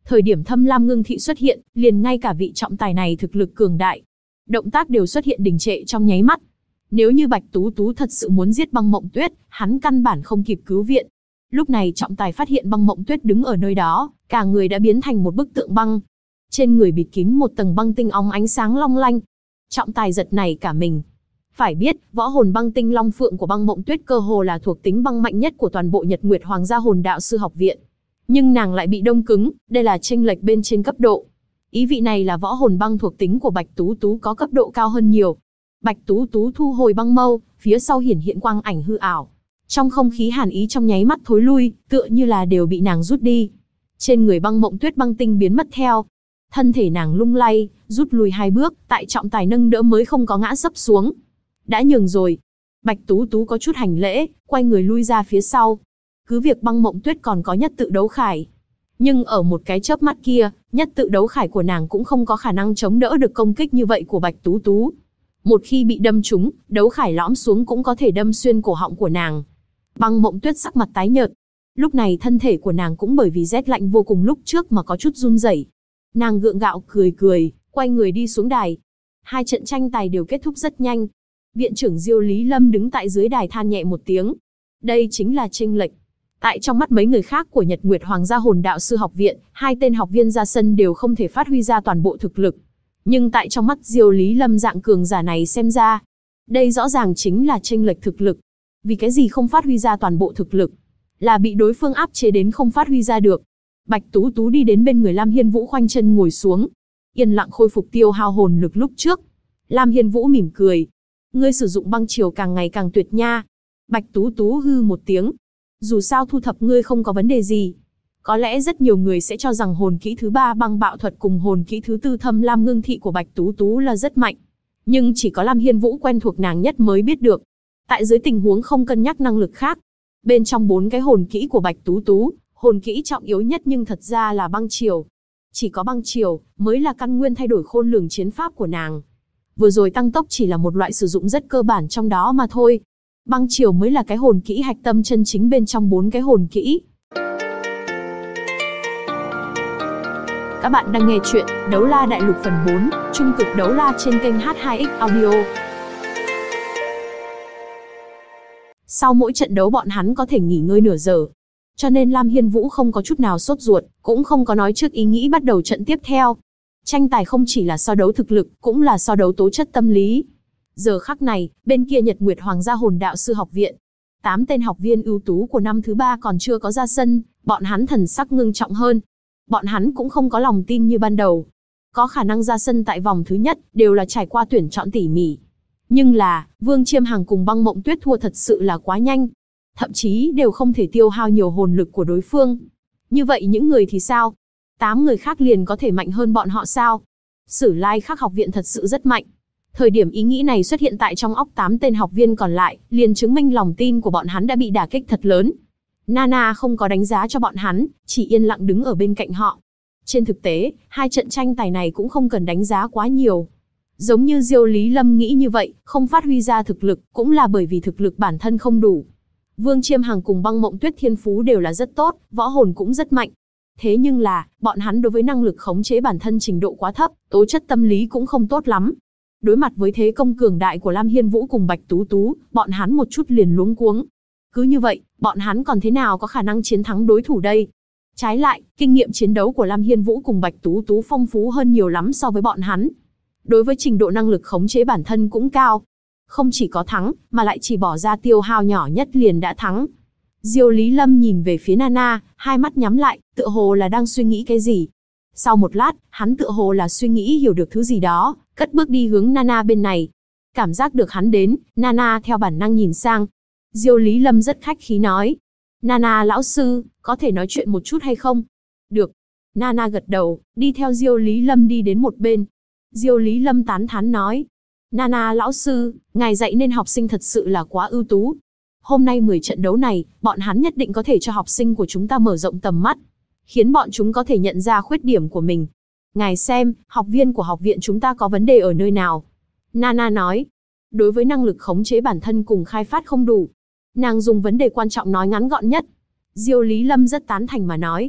Thời điểm Thâm Lam Ngưng Thị xuất hiện, liền ngay cả vị trọng tài này thực lực cường đại, động tác đều xuất hiện đình trệ trong nháy mắt. Nếu như Bạch Tú Tú thật sự muốn giết Băng Mộng Tuyết, hắn căn bản không kịp cứu viện. Lúc này trọng tài phát hiện Băng Mộng Tuyết đứng ở nơi đó, cả người đã biến thành một bức tượng băng. Trên người bịt kín một tầng băng tinh óng ánh sáng long lanh. Trọng tài giật nảy cả mình. Phải biết, võ hồn băng tinh long phượng của Băng Mộng Tuyết cơ hồ là thuộc tính băng mạnh nhất của toàn bộ Nhật Nguyệt Hoàng gia hồn đạo sư học viện. Nhưng nàng lại bị đông cứng, đây là chênh lệch bên trên cấp độ. Ý vị này là võ hồn băng thuộc tính của Bạch Tú Tú có cấp độ cao hơn nhiều. Bạch Tú Tú thu hồi băng mâu, phía sau hiển hiện quang ảnh hư ảo. Trong không khí hàn ý trong nháy mắt thối lui, tựa như là đều bị nàng rút đi. Trên người Băng Mộng Tuyết băng tinh biến mất theo. Thân thể nàng lung lay, rút lui 2 bước, tại trọng tài nâng đỡ mới không có ngã sấp xuống. Đã nhường rồi. Bạch Tú Tú có chút hành lễ, quay người lui ra phía sau. Cứ việc Băng Mộng Tuyết còn có nhất tự đấu khải. Nhưng ở một cái chớp mắt kia, nhất tự đấu khải của nàng cũng không có khả năng chống đỡ được công kích như vậy của Bạch Tú Tú. Một khi bị đâm trúng, đấu khải lõm xuống cũng có thể đâm xuyên cổ họng của nàng. Băng Mộng Tuyết sắc mặt tái nhợt. Lúc này thân thể của nàng cũng bởi vì rét lạnh vô cùng lúc trước mà có chút run rẩy. Nàng gượng gạo cười cười, quay người đi xuống đài. 2 trận tranh tài đều kết thúc rất nhanh. Viện trưởng Diêu Lý Lâm đứng tại dưới đài than nhẹ một tiếng. Đây chính là chênh lệch. Tại trong mắt mấy người khác của Nhật Nguyệt Hoàng gia hồn đạo sư học viện, 2 tên học viên ra sân đều không thể phát huy ra toàn bộ thực lực. Nhưng tại trong mắt Diêu Lý Lâm dạng cường giả này xem ra, đây rõ ràng chính là chênh lệch thực lực. Vì cái gì không phát huy ra toàn bộ thực lực? Là bị đối phương áp chế đến không phát huy ra được. Bạch Tú Tú đi đến bên người Lam Hiên Vũ khoanh chân ngồi xuống, yên lặng khôi phục tiêu hao hồn lực lúc trước. Lam Hiên Vũ mỉm cười. Ngươi sử dụng băng chiều càng ngày càng tuyệt nha. Bạch Tú Tú hư một tiếng. Dù sao thu thập ngươi không có vấn đề gì. Có lẽ rất nhiều người sẽ cho rằng hồn kỹ thứ 3 băng bạo thuật cùng hồn kỹ thứ 4 Thâm Lam Ngưng Thị của Bạch Tú Tú là rất mạnh. Nhưng chỉ có Lam Hiên Vũ quen thuộc nàng nhất mới biết được. Tại dưới tình huống không cân nhắc năng lực khác, bên trong 4 cái hồn kỹ của Bạch Tú Tú, hồn kỹ trọng yếu nhất nhưng thật ra là băng chiều. Chỉ có băng chiều mới là căn nguyên thay đổi khôn lường chiến pháp của nàng. Vừa rồi tăng tốc chỉ là một loại sử dụng rất cơ bản trong đó mà thôi. Băng chiều mới là cái hồn kỹ hạch tâm chân chính bên trong 4 cái hồn kỹ. Các bạn đang nghe chuyện Đấu La Đại Lục phần 4, Trung cực đấu la trên kênh H2X Audio. Sau mỗi trận đấu bọn hắn có thể nghỉ ngơi nửa giờ. Cho nên Lam Hiên Vũ không có chút nào sốt ruột, cũng không có nói trước ý nghĩ bắt đầu trận tiếp theo. Tranh tài không chỉ là so đấu thực lực, cũng là so đấu tố chất tâm lý. Giờ khắc này, bên kia Nhật Nguyệt Hoàng gia hồn đạo sư học viện, 8 tên học viên ưu tú của năm thứ 3 còn chưa có ra sân, bọn hắn thần sắc ngưng trọng hơn. Bọn hắn cũng không có lòng tin như ban đầu. Có khả năng ra sân tại vòng thứ nhất, đều là trải qua tuyển chọn tỉ mỉ. Nhưng là, Vương Chiêm Hằng cùng Băng Mộng Tuyết thua thật sự là quá nhanh. Thậm chí đều không thể tiêu hao nhiều hồn lực của đối phương. Như vậy những người thì sao? 8 người khác liền có thể mạnh hơn bọn họ sao? Sử Lai Khắc học viện thật sự rất mạnh. Thời điểm ý nghĩ này xuất hiện tại trong óc 8 tên học viên còn lại, liền chứng minh lòng tin của bọn hắn đã bị đả kích thật lớn. Nana không có đánh giá cho bọn hắn, chỉ yên lặng đứng ở bên cạnh họ. Trên thực tế, 2 trận tranh tài này cũng không cần đánh giá quá nhiều. Giống như Diêu Lý Lâm nghĩ như vậy, không phát huy ra thực lực, cũng là bởi vì thực lực bản thân không đủ. Vương Chiêm Hằng cùng Băng Mộng Tuyết thiên phú đều là rất tốt, võ hồn cũng rất mạnh. Thế nhưng là, bọn hắn đối với năng lực khống chế bản thân trình độ quá thấp, tố chất tâm lý cũng không tốt lắm. Đối mặt với thế công cường đại của Lam Hiên Vũ cùng Bạch Tú Tú, bọn hắn một chút liền luống cuống. Cứ như vậy, bọn hắn còn thế nào có khả năng chiến thắng đối thủ đây? Trái lại, kinh nghiệm chiến đấu của Lam Hiên Vũ cùng Bạch Tú Tú phong phú hơn nhiều lắm so với bọn hắn. Đối với trình độ năng lực khống chế bản thân cũng cao. Không chỉ có thắng, mà lại chỉ bỏ ra tiêu hao nhỏ nhất liền đã thắng. Diêu Lý Lâm nhìn về phía Nana, hai mắt nhắm lại, tựa hồ là đang suy nghĩ cái gì. Sau một lát, hắn tựa hồ là suy nghĩ hiểu được thứ gì đó, cất bước đi hướng Nana bên này. Cảm giác được hắn đến, Nana theo bản năng nhìn sang. Diêu Lý Lâm rất khách khí nói. Nana lão sư, có thể nói chuyện một chút hay không? Được. Nana gật đầu, đi theo Diêu Lý Lâm đi đến một bên. Diêu Lý Lâm tán thán nói. Nana lão sư, ngài dạy nên học sinh thật sự là quá ưu tú. Hôm nay 10 trận đấu này, bọn hắn nhất định có thể cho học sinh của chúng ta mở rộng tầm mắt, khiến bọn chúng có thể nhận ra khuyết điểm của mình. Ngài xem, học viên của học viện chúng ta có vấn đề ở nơi nào? Nana nói. Đối với năng lực khống chế bản thân cùng khai phát không đủ, nàng dùng vấn đề quan trọng nói ngắn gọn nhất. Diêu Lý Lâm rất tán thành mà nói.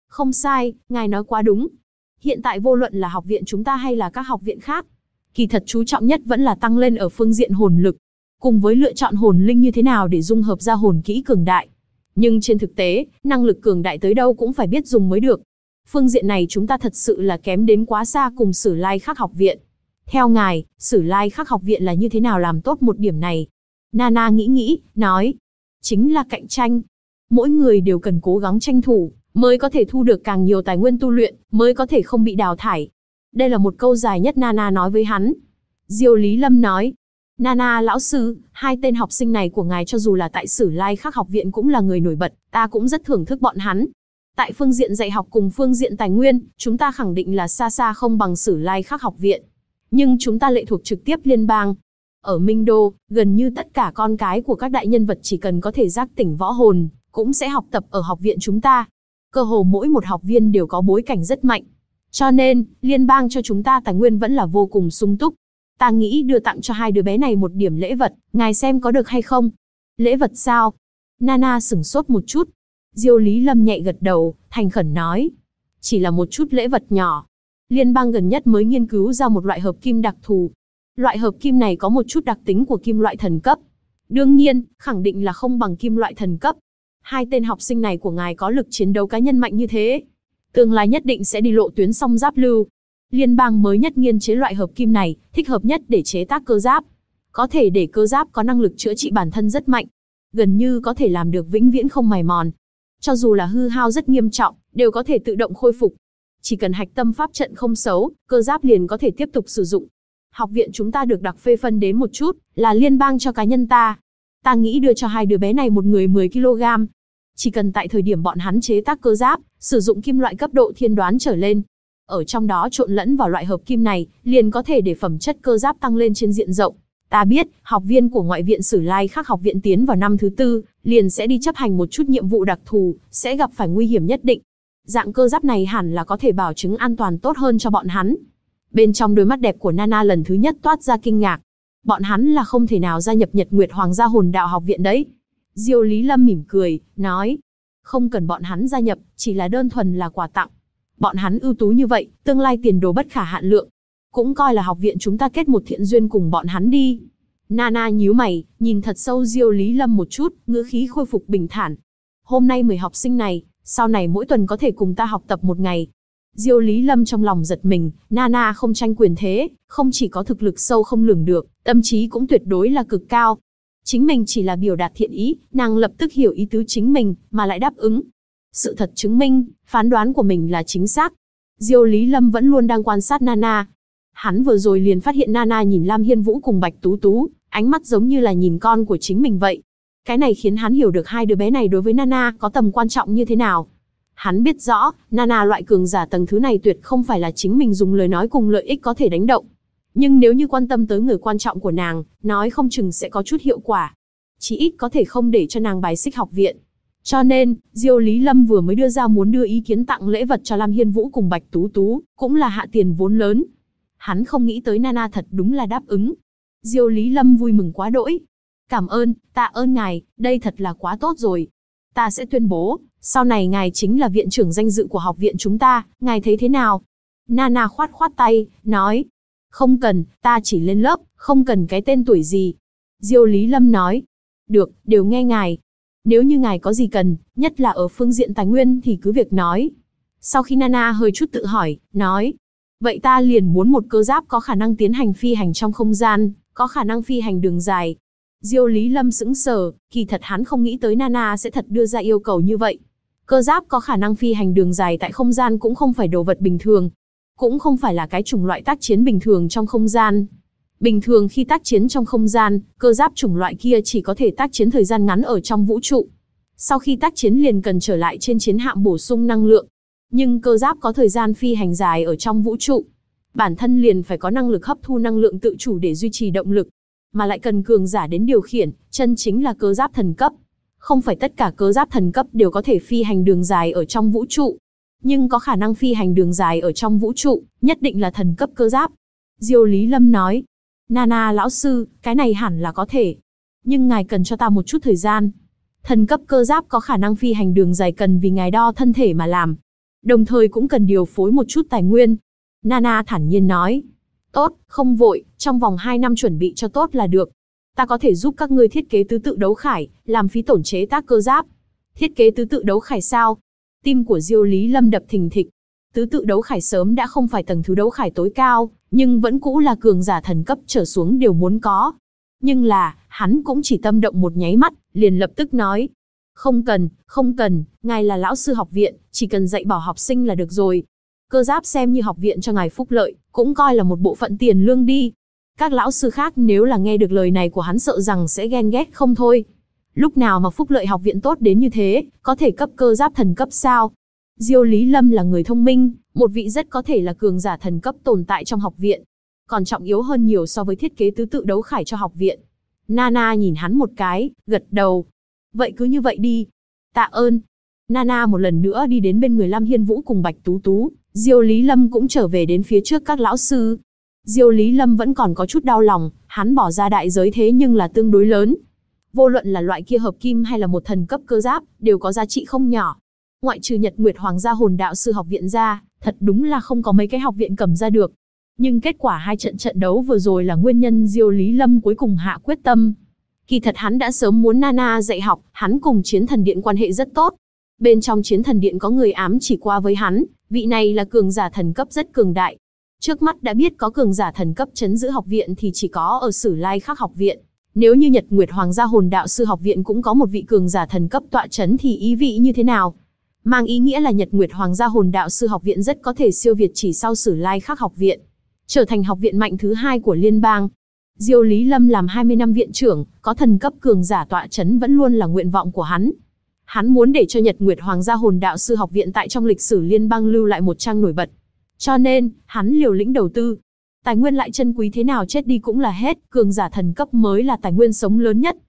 Không sai, ngài nói quá đúng. Hiện tại vô luận là học viện chúng ta hay là các học viện khác, kỳ thật chú trọng nhất vẫn là tăng lên ở phương diện hồn lực, cùng với lựa chọn hồn linh như thế nào để dung hợp ra hồn kỹ cường đại. Nhưng trên thực tế, năng lực cường đại tới đâu cũng phải biết dùng mới được. Phương diện này chúng ta thật sự là kém đến quá xa cùng Sử Lai Khắc học viện. Theo ngài, Sử Lai Khắc học viện là như thế nào làm tốt một điểm này? Nana nghĩ, nói. Chính là cạnh tranh. Mỗi người đều cần cố gắng tranh thủ, mới có thể thu được càng nhiều tài nguyên tu luyện, mới có thể không bị đào thải. Đây là một câu dài nhất Nana nói với hắn. Diêu Lý Lâm nói. Nana lão sư, hai tên học sinh này của ngài cho dù là tại Sử Lai Khắc học viện cũng là người nổi bật, ta cũng rất thưởng thức bọn hắn. Tại phương diện dạy học cùng phương diện tài nguyên, chúng ta khẳng định là xa xa không bằng Sử Lai Khắc học viện. Nhưng chúng ta lệ thuộc trực tiếp liên bang. Ở Minh Đô, gần như tất cả con cái của các đại nhân vật chỉ cần có thể giác tỉnh võ hồn, cũng sẽ học tập ở học viện chúng ta. Cơ hồ mỗi một học viên đều có bối cảnh rất mạnh. Cho nên, liên bang cho chúng ta tài nguyên vẫn là vô cùng sung túc. Ta nghĩ đưa tặng cho hai đứa bé này một điểm lễ vật, ngài xem có được hay không? Lễ vật sao? Nana sửng sốt một chút. Diêu Lý Lâm nhẹ gật đầu, thành khẩn nói. Chỉ là một chút lễ vật nhỏ. Liên bang gần nhất mới nghiên cứu ra một loại hợp kim đặc thù. Loại hợp kim này có một chút đặc tính của kim loại thần cấp. Đương nhiên, khẳng định là không bằng kim loại thần cấp. Hai tên học sinh này của ngài có lực chiến đấu cá nhân mạnh như thế, tương lai nhất định sẽ đi lộ tuyến song giáp lưu. Liên bang mới nhất nghiên chế loại hợp kim này, thích hợp nhất để chế tác cơ giáp. Có thể để cơ giáp có năng lực chữa trị bản thân rất mạnh. Gần như có thể làm được vĩnh viễn không mài mòn. Cho dù là hư hao rất nghiêm trọng, đều có thể tự động khôi phục. Chỉ cần hạch tâm pháp trận không xấu, cơ giáp liền có thể tiếp tục sử dụng. Học viện chúng ta được đặc phê phân đến một chút, là liên bang cho cá nhân ta. Ta nghĩ đưa cho hai đứa bé này một người 10 kg. Chỉ cần tại thời điểm bọn hắn chế tác cơ giáp, sử dụng kim loại cấp độ thiên đoán trở lên. Ở trong đó trộn lẫn vào loại hợp kim này, liền có thể để phẩm chất cơ giáp tăng lên trên diện rộng. Ta biết, học viên của ngoại viện Sử Lai Khắc học viện tiến vào năm thứ 4, liền sẽ đi chấp hành một chút nhiệm vụ đặc thù, sẽ gặp phải nguy hiểm nhất định. Dạng cơ giáp này hẳn là có thể bảo chứng an toàn tốt hơn cho bọn hắn. Bên trong đôi mắt đẹp của Nana lần thứ nhất toát ra kinh ngạc. Bọn hắn là không thể nào gia nhập Nhật Nguyệt Hoàng gia hồn đạo học viện đấy. Diêu Lý Lâm mỉm cười, nói. Không cần bọn hắn gia nhập, chỉ là đơn thuần là quà tặng. Bọn hắn ưu tú như vậy, tương lai tiền đồ bất khả hạn lượng. Cũng coi là học viện chúng ta kết một thiện duyên cùng bọn hắn đi. Nana nhíu mày, nhìn thật sâu Diêu Lý Lâm một chút, ngữ khí khôi phục bình thản. Hôm nay 10 học sinh này, sau này mỗi tuần có thể cùng ta học tập một ngày. Diêu Lý Lâm trong lòng giật mình, Nana không tranh quyền thế, không chỉ có thực lực sâu không lường được, tâm trí cũng tuyệt đối là cực cao. Chính mình chỉ là biểu đạt thiện ý, nàng lập tức hiểu ý tứ chính mình, mà lại đáp ứng. Sự thật chứng minh, phán đoán của mình là chính xác. Diêu Lý Lâm vẫn luôn đang quan sát Nana. Hắn vừa rồi liền phát hiện Nana nhìn Lam Hiên Vũ cùng Bạch Tú Tú, ánh mắt giống như là nhìn con của chính mình vậy. Cái này khiến hắn hiểu được hai đứa bé này đối với Nana có tầm quan trọng như thế nào. Hắn biết rõ, Nana loại cường giả tầng thứ này tuyệt không phải là chính mình dùng lời nói cùng lợi ích có thể đánh động. Nhưng nếu như quan tâm tới người quan trọng của nàng, nói không chừng sẽ có chút hiệu quả. Chí ít có thể không để cho nàng bài xích học viện. Cho nên, Diêu Lý Lâm vừa mới đưa ra muốn đưa ý kiến tặng lễ vật cho Lam Hiên Vũ cùng Bạch Tú Tú, cũng là hạ tiền vốn lớn. Hắn không nghĩ tới Nana thật đúng là đáp ứng. Diêu Lý Lâm vui mừng quá đỗi. Cảm ơn, tạ ơn ngài, đây thật là quá tốt rồi. Ta sẽ tuyên bố, sau này ngài chính là viện trưởng danh dự của học viện chúng ta, ngài thấy thế nào? Nana khoát khoát tay, nói. Không cần, ta chỉ lên lớp, không cần cái tên tuổi gì. Diêu Lý Lâm nói. Được, đều nghe ngài. Nếu như ngài có gì cần, nhất là ở phương diện tài nguyên thì cứ việc nói. Sau khi Nana hơi chút tự hỏi, nói. Vậy ta liền muốn một cơ giáp có khả năng tiến hành phi hành trong không gian, có khả năng phi hành đường dài. Diêu Lý Lâm sững sờ, kỳ thật hắn không nghĩ tới Nana sẽ thật đưa ra yêu cầu như vậy. Cơ giáp có khả năng phi hành đường dài tại không gian cũng không phải đồ vật bình thường. Cũng không phải là cái chủng loại tác chiến bình thường trong không gian. Bình thường khi tác chiến trong không gian, cơ giáp chủng loại kia chỉ có thể tác chiến thời gian ngắn ở trong vũ trụ. Sau khi tác chiến liền cần trở lại trên chiến hạm bổ sung năng lượng. Nhưng cơ giáp có thời gian phi hành dài ở trong vũ trụ. Bản thân liền phải có năng lực hấp thu năng lượng tự chủ để duy trì động lực. Mà lại cần cường giả đến điều khiển, chân chính là cơ giáp thần cấp. Không phải tất cả cơ giáp thần cấp đều có thể phi hành đường dài ở trong vũ trụ. Nhưng có khả năng phi hành đường dài ở trong vũ trụ, nhất định là thần cấp cơ giáp. Diêu Lý Lâm nói. Nana lão sư, cái này hẳn là có thể. Nhưng ngài cần cho ta một chút thời gian. Thần cấp cơ giáp có khả năng phi hành đường dài cần vì ngài đo thân thể mà làm. đồng thời cũng cần điều phối một chút tài nguyên. Nana thản nhiên nói. Tốt, không vội, trong vòng 2 năm chuẩn bị cho tốt là được. Ta có thể giúp các ngươi thiết kế tứ tự đấu khải, làm phí tổn chế tác cơ giáp. Thiết kế tứ tự đấu khải sao? Tim của Diêu Lý Lâm đập thình thịch. Tứ tự đấu khải sớm đã không phải tầng thứ đấu khải tối cao, nhưng vẫn cũ là cường giả thần cấp trở xuống đều muốn có. Nhưng là, hắn cũng chỉ tâm động một nháy mắt, liền lập tức nói. Không cần, ngài là lão sư học viện, chỉ cần dạy bảo học sinh là được rồi. Cơ giáp xem như học viện cho ngài phúc lợi, cũng coi là một bộ phận tiền lương đi. Các lão sư khác nếu là nghe được lời này của hắn sợ rằng sẽ ghen ghét không thôi. Lúc nào mà phúc lợi học viện tốt đến như thế, có thể cấp cơ giáp thần cấp sao? Diêu Lý Lâm là người thông minh, một vị rất có thể là cường giả thần cấp tồn tại trong học viện. Còn trọng yếu hơn nhiều so với thiết kế tứ tự đấu khải cho học viện. Nana nhìn hắn một cái, gật đầu. Vậy cứ như vậy đi. Tạ ơn. Nana một lần nữa đi đến bên người Lam Hiên Vũ cùng Bạch Tú Tú. Diêu Lý Lâm cũng trở về đến phía trước các lão sư. Diêu Lý Lâm vẫn còn có chút đau lòng, hắn bỏ ra đại giới thế nhưng là tương đối lớn. Vô luận là loại kia hợp kim hay là một thần cấp cơ giáp, đều có giá trị không nhỏ. Ngoại trừ Nhật Nguyệt Hoàng gia Hồn Đạo sư học viện ra, thật đúng là không có mấy cái học viện cầm ra được. Nhưng kết quả hai trận đấu vừa rồi là nguyên nhân Diêu Lý Lâm cuối cùng hạ quyết tâm. Kỳ thật hắn đã sớm muốn Nana dạy học, hắn cùng Chiến Thần Điện quan hệ rất tốt. Bên trong Chiến Thần Điện có người ám chỉ qua với hắn, vị này là cường giả thần cấp rất cường đại. Trước mắt đã biết có cường giả thần cấp trấn giữ học viện thì chỉ có ở Sử Lai Khắc học viện. Nếu như Nhật Nguyệt Hoàng gia Hồn Đạo sư học viện cũng có một vị cường giả thần cấp tọa trấn thì ý vị như thế nào? Mang ý nghĩa là Nhật Nguyệt Hoàng gia Hồn Đạo sư học viện rất có thể siêu việt chỉ sau Sử Lai Khắc học viện, trở thành học viện mạnh thứ 2 của liên bang. Diêu Lý Lâm làm 20 năm viện trưởng, có thần cấp cường giả tọa trấn vẫn luôn là nguyện vọng của hắn. Hắn muốn để cho Nhật Nguyệt Hoàng gia Hồn Đạo sư học viện tại trong lịch sử liên bang lưu lại một trang nổi bật. Cho nên, hắn liều lĩnh đầu tư. Tài nguyên lại chân quý thế nào chết đi cũng là hết, cường giả thần cấp mới là tài nguyên sống lớn nhất.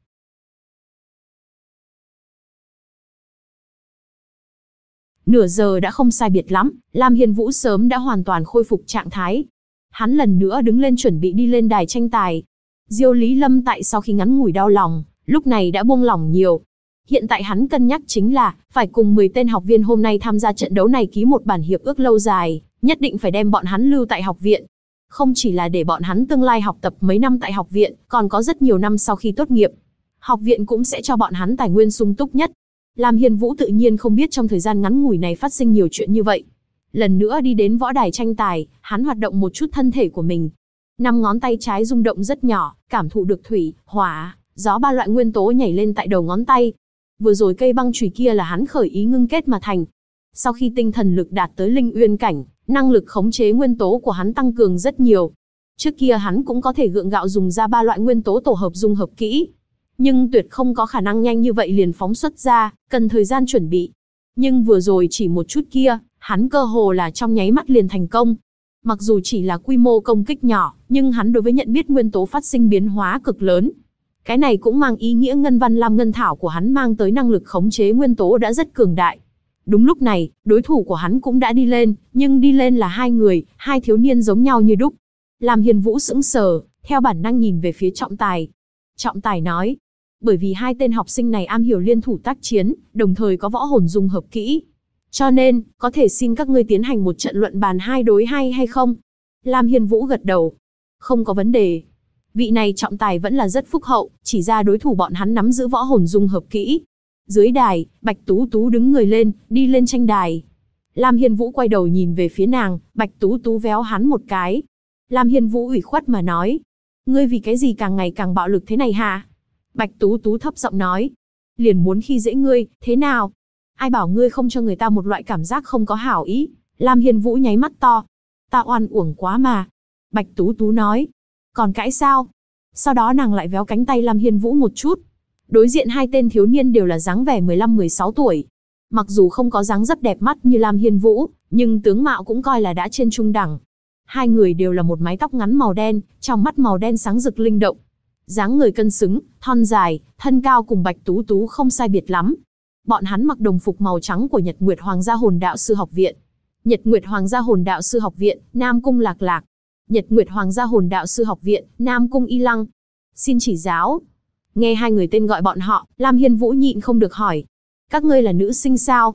Nửa giờ đã không sai biệt lắm, Lam Hiên Vũ sớm đã hoàn toàn khôi phục trạng thái. Hắn lần nữa đứng lên chuẩn bị đi lên đài tranh tài. Diêu Lý Lâm tại sau khi ngắn ngủi đau lòng, lúc này đã buông lỏng nhiều. Hiện tại hắn cân nhắc chính là, phải cùng 10 tên học viên hôm nay tham gia trận đấu này ký một bản hiệp ước lâu dài, nhất định phải đem bọn hắn lưu tại học viện. Không chỉ là để bọn hắn tương lai học tập mấy năm tại học viện, còn có rất nhiều năm sau khi tốt nghiệp. Học viện cũng sẽ cho bọn hắn tài nguyên sung túc nhất. Lam Hiên Vũ tự nhiên không biết trong thời gian ngắn ngủi này phát sinh nhiều chuyện như vậy. Lần nữa đi đến võ đài tranh tài, hắn hoạt động một chút thân thể của mình. 5 ngón tay trái rung động rất nhỏ, cảm thụ được thủy, hỏa, gió 3 loại nguyên tố nhảy lên tại đầu ngón tay. Vừa rồi cây băng chùy kia là hắn khởi ý ngưng kết mà thành. Sau khi tinh thần lực đạt tới linh uyên cảnh, năng lực khống chế nguyên tố của hắn tăng cường rất nhiều. Trước kia hắn cũng có thể gượng gạo dùng ra 3 loại nguyên tố tổ hợp dung hợp kỹ. Nhưng tuyệt không có khả năng nhanh như vậy liền phóng xuất ra, cần thời gian chuẩn bị. Nhưng vừa rồi chỉ một chút kia, hắn cơ hồ là trong nháy mắt liền thành công. Mặc dù chỉ là quy mô công kích nhỏ, nhưng hắn đối với nhận biết nguyên tố phát sinh biến hóa cực lớn. Cái này cũng mang ý nghĩa ngân văn lam ngân thảo của hắn mang tới năng lực khống chế nguyên tố đã rất cường đại. Đúng lúc này, đối thủ của hắn cũng đã đi lên, nhưng đi lên là 2 người, 2 thiếu niên giống nhau như đúc. Lam Hiên Vũ sững sờ, theo bản năng nhìn về phía trọng tài. Trọng tài nói, bởi vì 2 tên học sinh này am hiểu liên thủ tác chiến, đồng thời có võ hồn dung hợp kỹ. Cho nên, có thể xin các ngươi tiến hành một trận luận bàn 2 đối 2 hay không? Lam Hiên Vũ gật đầu. Không có vấn đề. Vị này trọng tài vẫn là rất phúc hậu, chỉ ra đối thủ bọn hắn nắm giữ võ hồn dung hợp kỹ. Dưới đài, Bạch Tú Tú đứng người lên, đi lên tranh đài. Lam Hiên Vũ quay đầu nhìn về phía nàng, Bạch Tú Tú véo hắn một cái. Lam Hiên Vũ ủy khuất mà nói. Ngươi vì cái gì càng ngày càng bạo lực thế này hả? Bạch Tú Tú thấp giọng nói. Liền muốn khi dễ ngươi, thế nào? Ai bảo ngươi không cho người ta một loại cảm giác không có hảo ý? Lam Hiên Vũ nháy mắt to. Ta oan uổng quá mà. Bạch Tú Tú nói. Còn cãi sao? Sau đó nàng lại véo cánh tay Lam Hiên Vũ một chút. Đối diện 2 tên thiếu niên đều là dáng vẻ 15-16 tuổi. Mặc dù không có dáng dấp đẹp mắt như Lam Hiên Vũ, nhưng tướng mạo cũng coi là đã trên trung đẳng. 2 người đều là một mái tóc ngắn màu đen, trong mắt màu đen sáng rực linh động. Dáng người cân xứng, thon dài, thân cao cùng Bạch Tú Tú không sai biệt lắm. Bọn hắn mặc đồng phục màu trắng của Nhật Nguyệt Hoàng gia Hồn Đạo sư học viện. Nhật Nguyệt Hoàng gia Hồn Đạo sư học viện, Nam Cung Lạc Lạc. Nhật Nguyệt Hoàng gia Hồn Đạo sư học viện, Nam Cung Y Lăng. Xin chỉ giáo. Nghe 2 người tên gọi bọn họ, Lam Hiên Vũ nhịn không được hỏi. Các ngươi là nữ sinh sao?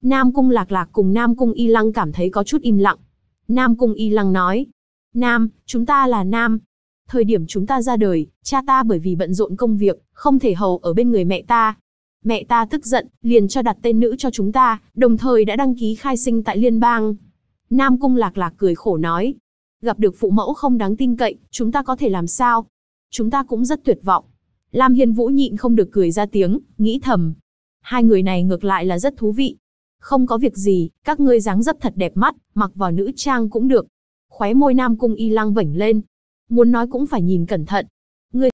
Nam Cung Lạc Lạc cùng Nam Cung Y Lăng cảm thấy có chút im lặng. Nam Cung Y Lăng nói, Nam, chúng ta là Nam. Thời điểm chúng ta ra đời, cha ta bởi vì bận rộn công việc, không thể hầu ở bên người mẹ ta. Mẹ ta tức giận, liền cho đặt tên nữ cho chúng ta, đồng thời đã đăng ký khai sinh tại liên bang. Nam Cung Lạc Lạc cười khổ nói, gặp được phụ mẫu không đáng tin cậy, chúng ta có thể làm sao? Chúng ta cũng rất tuyệt vọng. Lam Hiên Vũ nhịn không được cười ra tiếng, nghĩ thầm. Hai người này ngược lại là rất thú vị. Không có việc gì, các ngươi dáng dấp thật đẹp mắt, mặc vào nữ trang cũng được. Khóe môi Nam Cung Y Lăng vểnh lên. Muốn nói cũng phải nhìn cẩn thận. Ngươi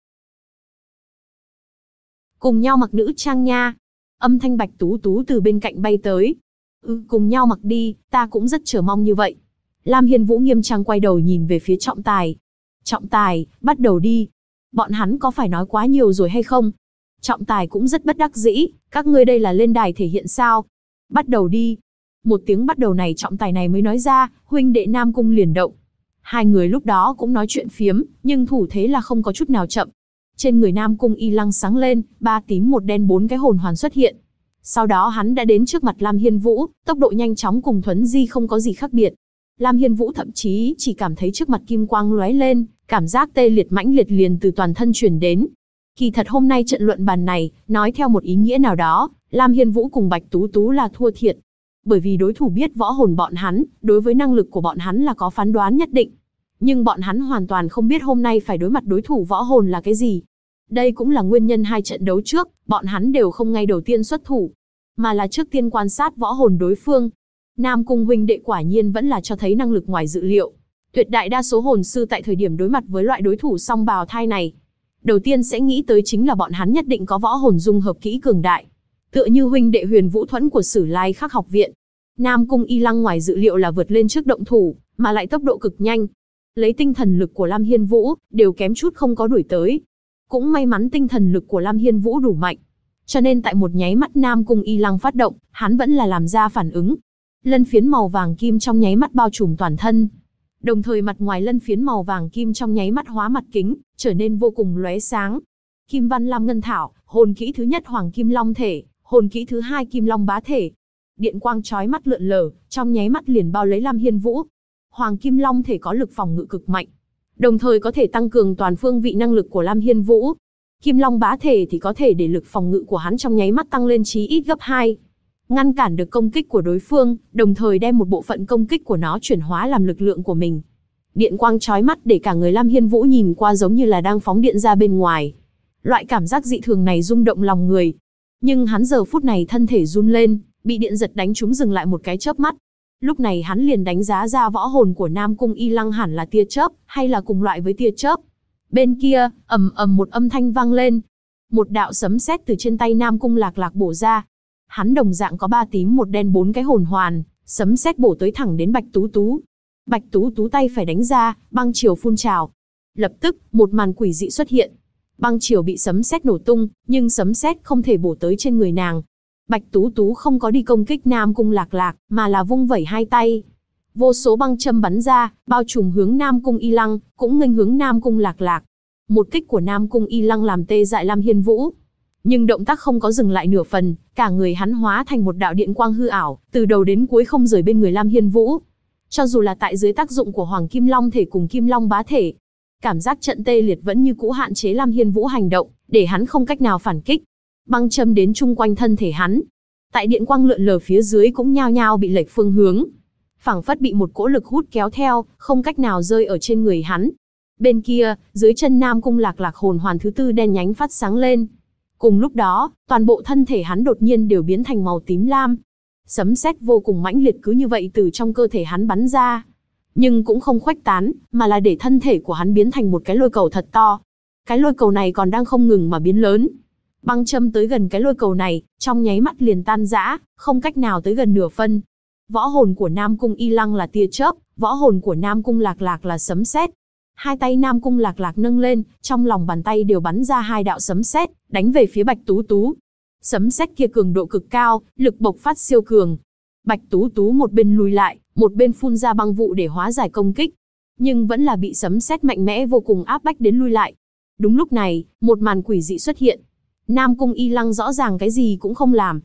cùng nhau mặc nữ trang nha. Âm thanh Bạch Tú Tú từ bên cạnh bay tới. Cùng nhau mặc đi, ta cũng rất chờ mong như vậy. Lam Hiên Vũ nghiêm trang quay đầu nhìn về phía Trọng Tài. Trọng Tài, bắt đầu đi. Bọn hắn có phải nói quá nhiều rồi hay không? Trọng Tài cũng rất bất đắc dĩ, các ngươi đây là lên đài thể hiện sao? Bắt đầu đi. Một tiếng bắt đầu này Trọng Tài này mới nói ra, huynh đệ Nam Cung liền động. Hai người lúc đó cũng nói chuyện phiếm, nhưng thủ thế là không có chút nào chậm. Trên người Nam Cung Y Lăng sáng lên, 3 tím 1 đen 4 cái hồn hoàn xuất hiện. Sau đó hắn đã đến trước mặt Lam Hiên Vũ, tốc độ nhanh chóng cùng Thuấn Di không có gì khác biệt. Lam Hiên Vũ thậm chí chỉ cảm thấy trước mặt kim quang lóe lên, cảm giác tê liệt mãnh liệt liền từ toàn thân truyền đến. Kỳ thật hôm nay trận luận bàn này, nói theo một ý nghĩa nào đó, Lam Hiên Vũ cùng Bạch Tú Tú là thua thiệt. Bởi vì đối thủ biết võ hồn bọn hắn, đối với năng lực của bọn hắn là có phán đoán nhất định. Nhưng bọn hắn hoàn toàn không biết hôm nay phải đối mặt đối thủ võ hồn là cái gì. Đây cũng là nguyên nhân hai trận đấu trước, bọn hắn đều không ngay đầu tiên xuất thủ, mà là trước tiên quan sát võ hồn đối phương. Nam Cung huynh đệ quả nhiên vẫn là cho thấy năng lực ngoài dự liệu. Tuyệt đại đa số hồn sư tại thời điểm đối mặt với loại đối thủ song bào thai này, đầu tiên sẽ nghĩ tới chính là bọn hắn nhất định có võ hồn dung hợp kỹ cường đại. Tựa như huynh đệ Huyền Vũ Thuẫn của Sử Lai Khắc học viện. Nam Cung Y Lăng ngoài dự liệu là vượt lên trước động thủ, mà lại tốc độ cực nhanh. Lấy tinh thần lực của Lam Hiên Vũ, đều kém chút không có đuổi tới. Cũng may mắn tinh thần lực của Lam Hiên Vũ đủ mạnh. Cho nên tại một nháy mắt Nam Cung Y Lăng phát động, hắn vẫn là làm ra phản ứng. Lân phiến màu vàng kim trong nháy mắt bao trùm toàn thân. Đồng thời mặt ngoài lân phiến màu vàng kim trong nháy mắt hóa mặt kính, trở nên vô cùng lóe sáng. Kim văn lam ngân thảo, hồn kỹ thứ nhất Hoàng Kim Long thể, hồn kỹ thứ hai Kim Long bá thể. Điện quang chói mắt lượn lờ, trong nháy mắt liền bao lấy Lam Hiên Vũ. Hoàng Kim Long thể có lực phòng ngự cực mạnh, đồng thời có thể tăng cường toàn phương vị năng lực của Lam Hiên Vũ. Kim Long bá thể thì có thể để lực phòng ngự của hắn trong nháy mắt tăng lên chí ít gấp 2. Ngăn cản được công kích của đối phương, đồng thời đem một bộ phận công kích của nó chuyển hóa làm lực lượng của mình. Điện quang chói mắt để cả người Lam Hiên Vũ nhìn qua giống như là đang phóng điện ra bên ngoài. Loại cảm giác dị thường này rung động lòng người. Nhưng hắn giờ phút này thân thể run lên, bị điện giật đánh trúng dừng lại một cái chớp mắt. Lúc này hắn liền đánh giá ra võ hồn của Nam Cung Y Lăng hẳn là tia chớp, hay là cùng loại với tia chớp. Bên kia, ầm ầm một âm thanh vang lên. Một đạo sấm sét từ trên tay Nam Cung Lạc Lạc bổ ra. Hắn đồng dạng có 3 tím 1 đen 4 cái hồn hoàn, sấm sét bổ tới thẳng đến Bạch Tú Tú. Bạch Tú Tú tay phải đánh ra, băng chiều phun trào. Lập tức, một màn quỷ dị xuất hiện. Băng chiều bị sấm sét nổ tung, nhưng sấm sét không thể bổ tới trên người nàng. Bạch Tú Tú không có đi công kích Nam Cung Lạc Lạc, mà là vung vẩy hai tay. Vô số băng châm bắn ra, bao trùm hướng Nam Cung Y Lăng, cũng nghênh hướng Nam Cung Lạc Lạc. Một kích của Nam Cung Y Lăng làm tê dại Lam Hiên Vũ. Nhưng động tác không có dừng lại nửa phần, cả người hắn hóa thành một đạo điện quang hư ảo, từ đầu đến cuối không rời bên người Lam Hiên Vũ. Cho dù là tại dưới tác dụng của Hoàng Kim Long thể cùng Kim Long bá thể, cảm giác trận tê liệt vẫn như cũ hạn chế Lam Hiên Vũ hành động, để hắn không cách nào phản kích. Băng châm đến chung quanh thân thể hắn. Tại điện quang lượn lờ phía dưới cũng nhao nhao bị lệch phương hướng. Phảng phất bị một cỗ lực hút kéo theo, không cách nào rơi ở trên người hắn. Bên kia, dưới chân Nam Cung Lạc Lạc hồn hoàn thứ tư đen nhánh phát sáng lên. Cùng lúc đó, toàn bộ thân thể hắn đột nhiên đều biến thành màu tím lam. Sấm sét vô cùng mãnh liệt cứ như vậy từ trong cơ thể hắn bắn ra. Nhưng cũng không khuếch tán, mà là để thân thể của hắn biến thành một cái lôi cầu thật to. Cái lôi cầu này còn đang không ngừng mà biến lớn. Băng châm tới gần cái lôi cầu này, trong nháy mắt liền tan rã, không cách nào tới gần nửa phân. Võ hồn của Nam Cung Y Lăng là tia chớp, võ hồn của Nam Cung Lạc Lạc là sấm sét. Hai tay Nam Cung Lạc Lạc nâng lên, trong lòng bàn tay đều bắn ra hai đạo sấm sét, đánh về phía Bạch Tú Tú. Sấm sét kia cường độ cực cao, lực bộc phát siêu cường. Bạch Tú Tú một bên lùi lại, một bên phun ra băng vụ để hóa giải công kích, nhưng vẫn là bị sấm sét mạnh mẽ vô cùng áp bách đến lui lại. Đúng lúc này, một màn quỷ dị xuất hiện. Nam Cung Y Lăng rõ ràng cái gì cũng không làm.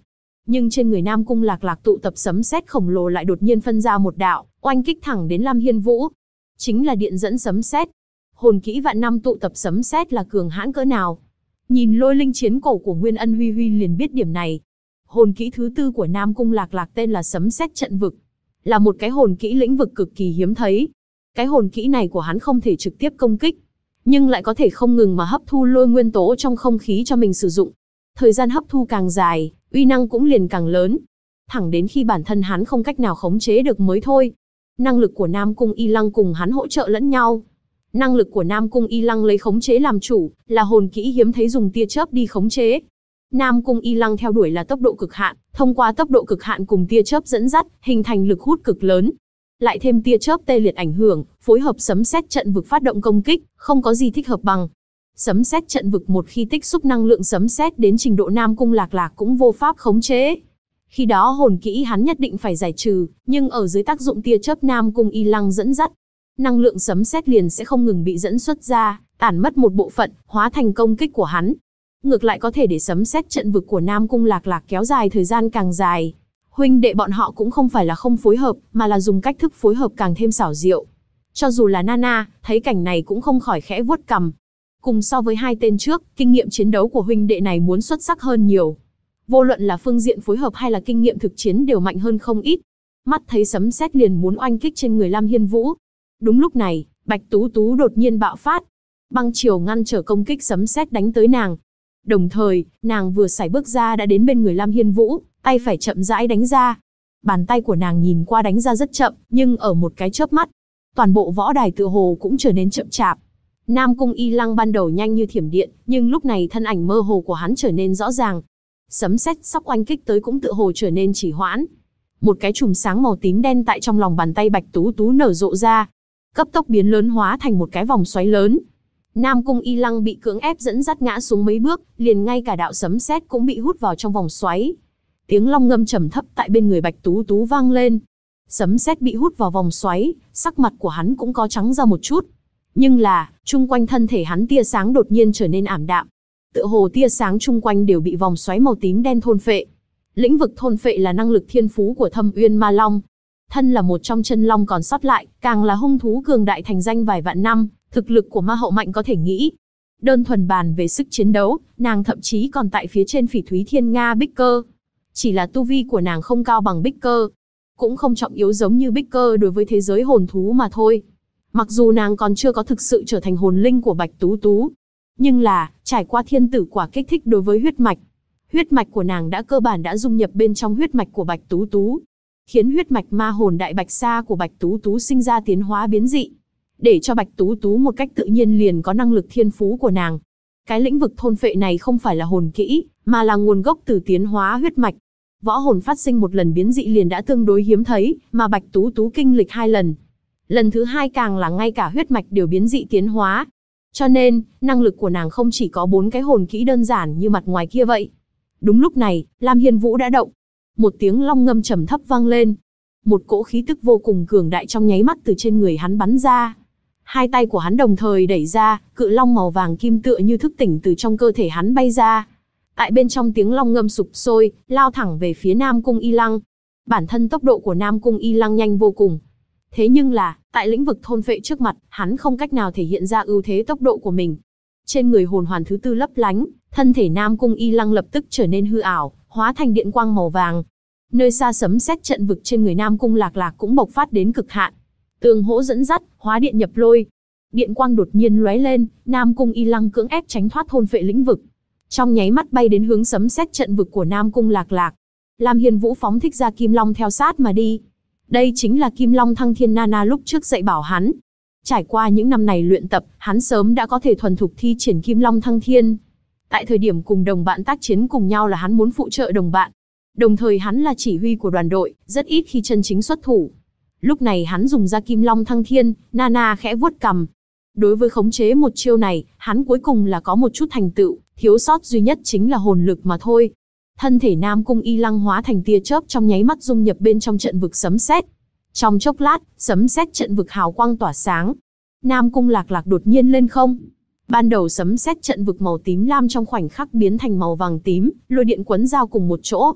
Nhưng trên người Nam Cung Lạc Lạc tụ tập sấm sét khổng lồ lại đột nhiên phân ra một đạo, oanh kích thẳng đến Lam Hiên Vũ. Chính là điện dẫn sấm sét. Hồn kỹ vạn năm tụ tập sấm sét là cường hãn cỡ nào. Nhìn lôi linh chiến cổ của Nguyên Ân Huy Huy liền biết điểm này. Hồn kỹ thứ tư của Nam Cung Lạc Lạc tên là sấm sét trận vực. Là một cái hồn kỹ lĩnh vực cực kỳ hiếm thấy. Cái hồn kỹ này của hắn không thể trực tiếp công kích, nhưng lại có thể không ngừng mà hấp thu lôi nguyên tố trong không khí cho mình sử dụng. Thời gian hấp thu càng dài, uy năng cũng liền càng lớn. Thẳng đến khi bản thân hắn không cách nào khống chế được mới thôi. Năng lực của Nam Cung Y Lăng cùng hắn hỗ trợ lẫn nhau. Năng lực của Nam Cung Y Lăng lấy khống chế làm chủ, là hồn kỹ hiếm thấy dùng tia chớp đi khống chế. Nam Cung Y Lăng theo đuổi là tốc độ cực hạn, thông qua tốc độ cực hạn cùng tia chớp dẫn dắt, hình thành lực hút cực lớn. Lại thêm tia chớp tê liệt ảnh hưởng, phối hợp sấm sét trận vực phát động công kích, không có gì thích hợp bằng. Sấm sét trận vực một khi tích xúc năng lượng sấm sét đến trình độ Nam Cung Lạc Lạc cũng vô pháp khống chế. Khi đó hồn kỹ hắn nhất định phải giải trừ, nhưng ở dưới tác dụng tia chớp Nam Cung Y Lăng dẫn dắt, năng lượng sấm sét liền sẽ không ngừng bị dẫn xuất ra, tản mất một bộ phận, hóa thành công kích của hắn. Ngược lại có thể để sấm sét trận vực của Nam Cung Lạc Lạc kéo dài thời gian càng dài. Huynh đệ bọn họ cũng không phải là không phối hợp, mà là dùng cách thức phối hợp càng thêm xảo diệu. Cho dù là Nana, thấy cảnh này cũng không khỏi khẽ vuốt cằm. Cùng so với hai tên trước, kinh nghiệm chiến đấu của huynh đệ này muốn xuất sắc hơn nhiều. Vô luận là phương diện phối hợp hay là kinh nghiệm thực chiến đều mạnh hơn không ít. Mắt thấy sấm sét liền muốn oanh kích trên người Lam Hiên Vũ. Đúng lúc này, Bạch Tú Tú đột nhiên bạo phát. Băng chiều ngăn trở công kích sấm sét đánh tới nàng. Đồng thời, nàng vừa sải bước ra đã đến bên người Lam Hiên Vũ, tay phải chậm rãi đánh ra. Bàn tay của nàng nhìn qua đánh ra rất chậm, nhưng ở một cái chớp mắt, toàn bộ võ đài tựa hồ cũng trở nên chậm chạp. Nam Cung Y Lăng ban đầu nhanh như thiểm điện, nhưng lúc này thân ảnh mơ hồ của hắn trở nên rõ ràng. Sấm sét sắp oanh kích tới cũng tựa hồ trở nên trì hoãn. Một cái chùm sáng màu tím đen tại trong lòng bàn tay Bạch Tú Tú nở rộ ra, cấp tốc biến lớn hóa thành một cái vòng xoáy lớn. Nam Cung Y Lăng bị cưỡng ép dẫn dắt ngã xuống mấy bước, liền ngay cả đạo sấm sét cũng bị hút vào trong vòng xoáy. Tiếng long ngâm trầm thấp tại bên người Bạch Tú Tú vang lên. Sấm sét bị hút vào vòng xoáy, sắc mặt của hắn cũng có trắng ra một chút. Nhưng là, chung quanh thân thể hắn tia sáng đột nhiên trở nên ảm đạm. Tựa hồ tia sáng chung quanh đều bị vòng xoáy màu tím đen thôn phệ. Lĩnh vực thôn phệ là năng lực thiên phú của Thâm Uyên Ma Long. Thân là một trong chân long còn sót lại, càng là hung thú cường đại thành danh vài vạn năm, thực lực của ma hậu mạnh có thể nghĩ. Đơn thuần bàn về sức chiến đấu, nàng thậm chí còn tại phía trên Phỉ Thúy Thiên Nga Bích Cơ. Chỉ là tu vi của nàng không cao bằng Bích Cơ, cũng không trọng yếu giống như Bích Cơ đối với thế giới hồn thú mà thôi. Mặc dù nàng còn chưa có thực sự trở thành hồn linh của Bạch Tú Tú, nhưng là, trải qua thiên tử quả kích thích đối với huyết mạch của nàng đã cơ bản đã dung nhập bên trong huyết mạch của Bạch Tú Tú, khiến huyết mạch ma hồn đại bạch sa của Bạch Tú Tú sinh ra tiến hóa biến dị, để cho Bạch Tú Tú một cách tự nhiên liền có năng lực thiên phú của nàng. Cái lĩnh vực thôn phệ này không phải là hồn kỹ, mà là nguồn gốc từ tiến hóa huyết mạch. Võ hồn phát sinh một lần biến dị liền đã tương đối hiếm thấy, mà Bạch Tú Tú kinh lịch 2 lần. Lần thứ 2 càng là ngay cả huyết mạch đều biến dị tiến hóa. Cho nên, năng lực của nàng không chỉ có 4 cái hồn kỹ đơn giản như mặt ngoài kia vậy. Đúng lúc này, Lam Hiên Vũ đã động. Một tiếng long ngâm trầm thấp vang lên. Một cỗ khí tức vô cùng cường đại trong nháy mắt từ trên người hắn bắn ra. Hai tay của hắn đồng thời đẩy ra, cự long màu vàng kim tựa như thức tỉnh từ trong cơ thể hắn bay ra. Tại bên trong tiếng long ngâm sục sôi, lao thẳng về phía Nam Cung Y Lăng. Bản thân tốc độ của Nam Cung Y Lăng nhanh vô cùng. Thế nhưng là, tại lĩnh vực thôn phệ trước mặt, hắn không cách nào thể hiện ra ưu thế tốc độ của mình. Trên người hồn hoàn thứ 4 lấp lánh, thân thể Nam Cung Y Lăng lập tức trở nên hư ảo, hóa thành điện quang màu vàng. Nơi xa sấm sét trận vực trên người Nam Cung Lạc Lạc cũng bộc phát đến cực hạn. Tường hỗ dẫn dắt, hóa điện nhập lôi. Điện quang đột nhiên lóe lên, Nam Cung Y Lăng cưỡng ép tránh thoát thôn phệ lĩnh vực. Trong nháy mắt bay đến hướng sấm sét trận vực của Nam Cung Lạc Lạc. Lam Hiên Vũ phóng thích ra Kim Long theo sát mà đi. Đây chính là Kim Long Thăng Thiên Nana lúc trước dạy bảo hắn. Trải qua những năm này luyện tập, hắn sớm đã có thể thuần thục thi triển Kim Long Thăng Thiên. Tại thời điểm cùng đồng bạn tác chiến cùng nhau là hắn muốn phụ trợ đồng bạn. Đồng thời hắn là chỉ huy của đoàn đội, rất ít khi chân chính xuất thủ. Lúc này hắn dùng ra Kim Long Thăng Thiên, Nana khẽ vuốt cằm. Đối với khống chế một chiêu này, hắn cuối cùng là có một chút thành tựu, thiếu sót duy nhất chính là hồn lực mà thôi. Thân thể Nam Cung Y Lăng hóa thành tia chớp trong nháy mắt dung nhập bên trong trận vực sấm sét. Trong chốc lát, sấm sét trận vực hào quang tỏa sáng. Nam Cung Lạc Lạc đột nhiên lên không. Ban đầu sấm sét trận vực màu tím lam trong khoảnh khắc biến thành màu vàng tím, lôi điện quấn giao cùng một chỗ.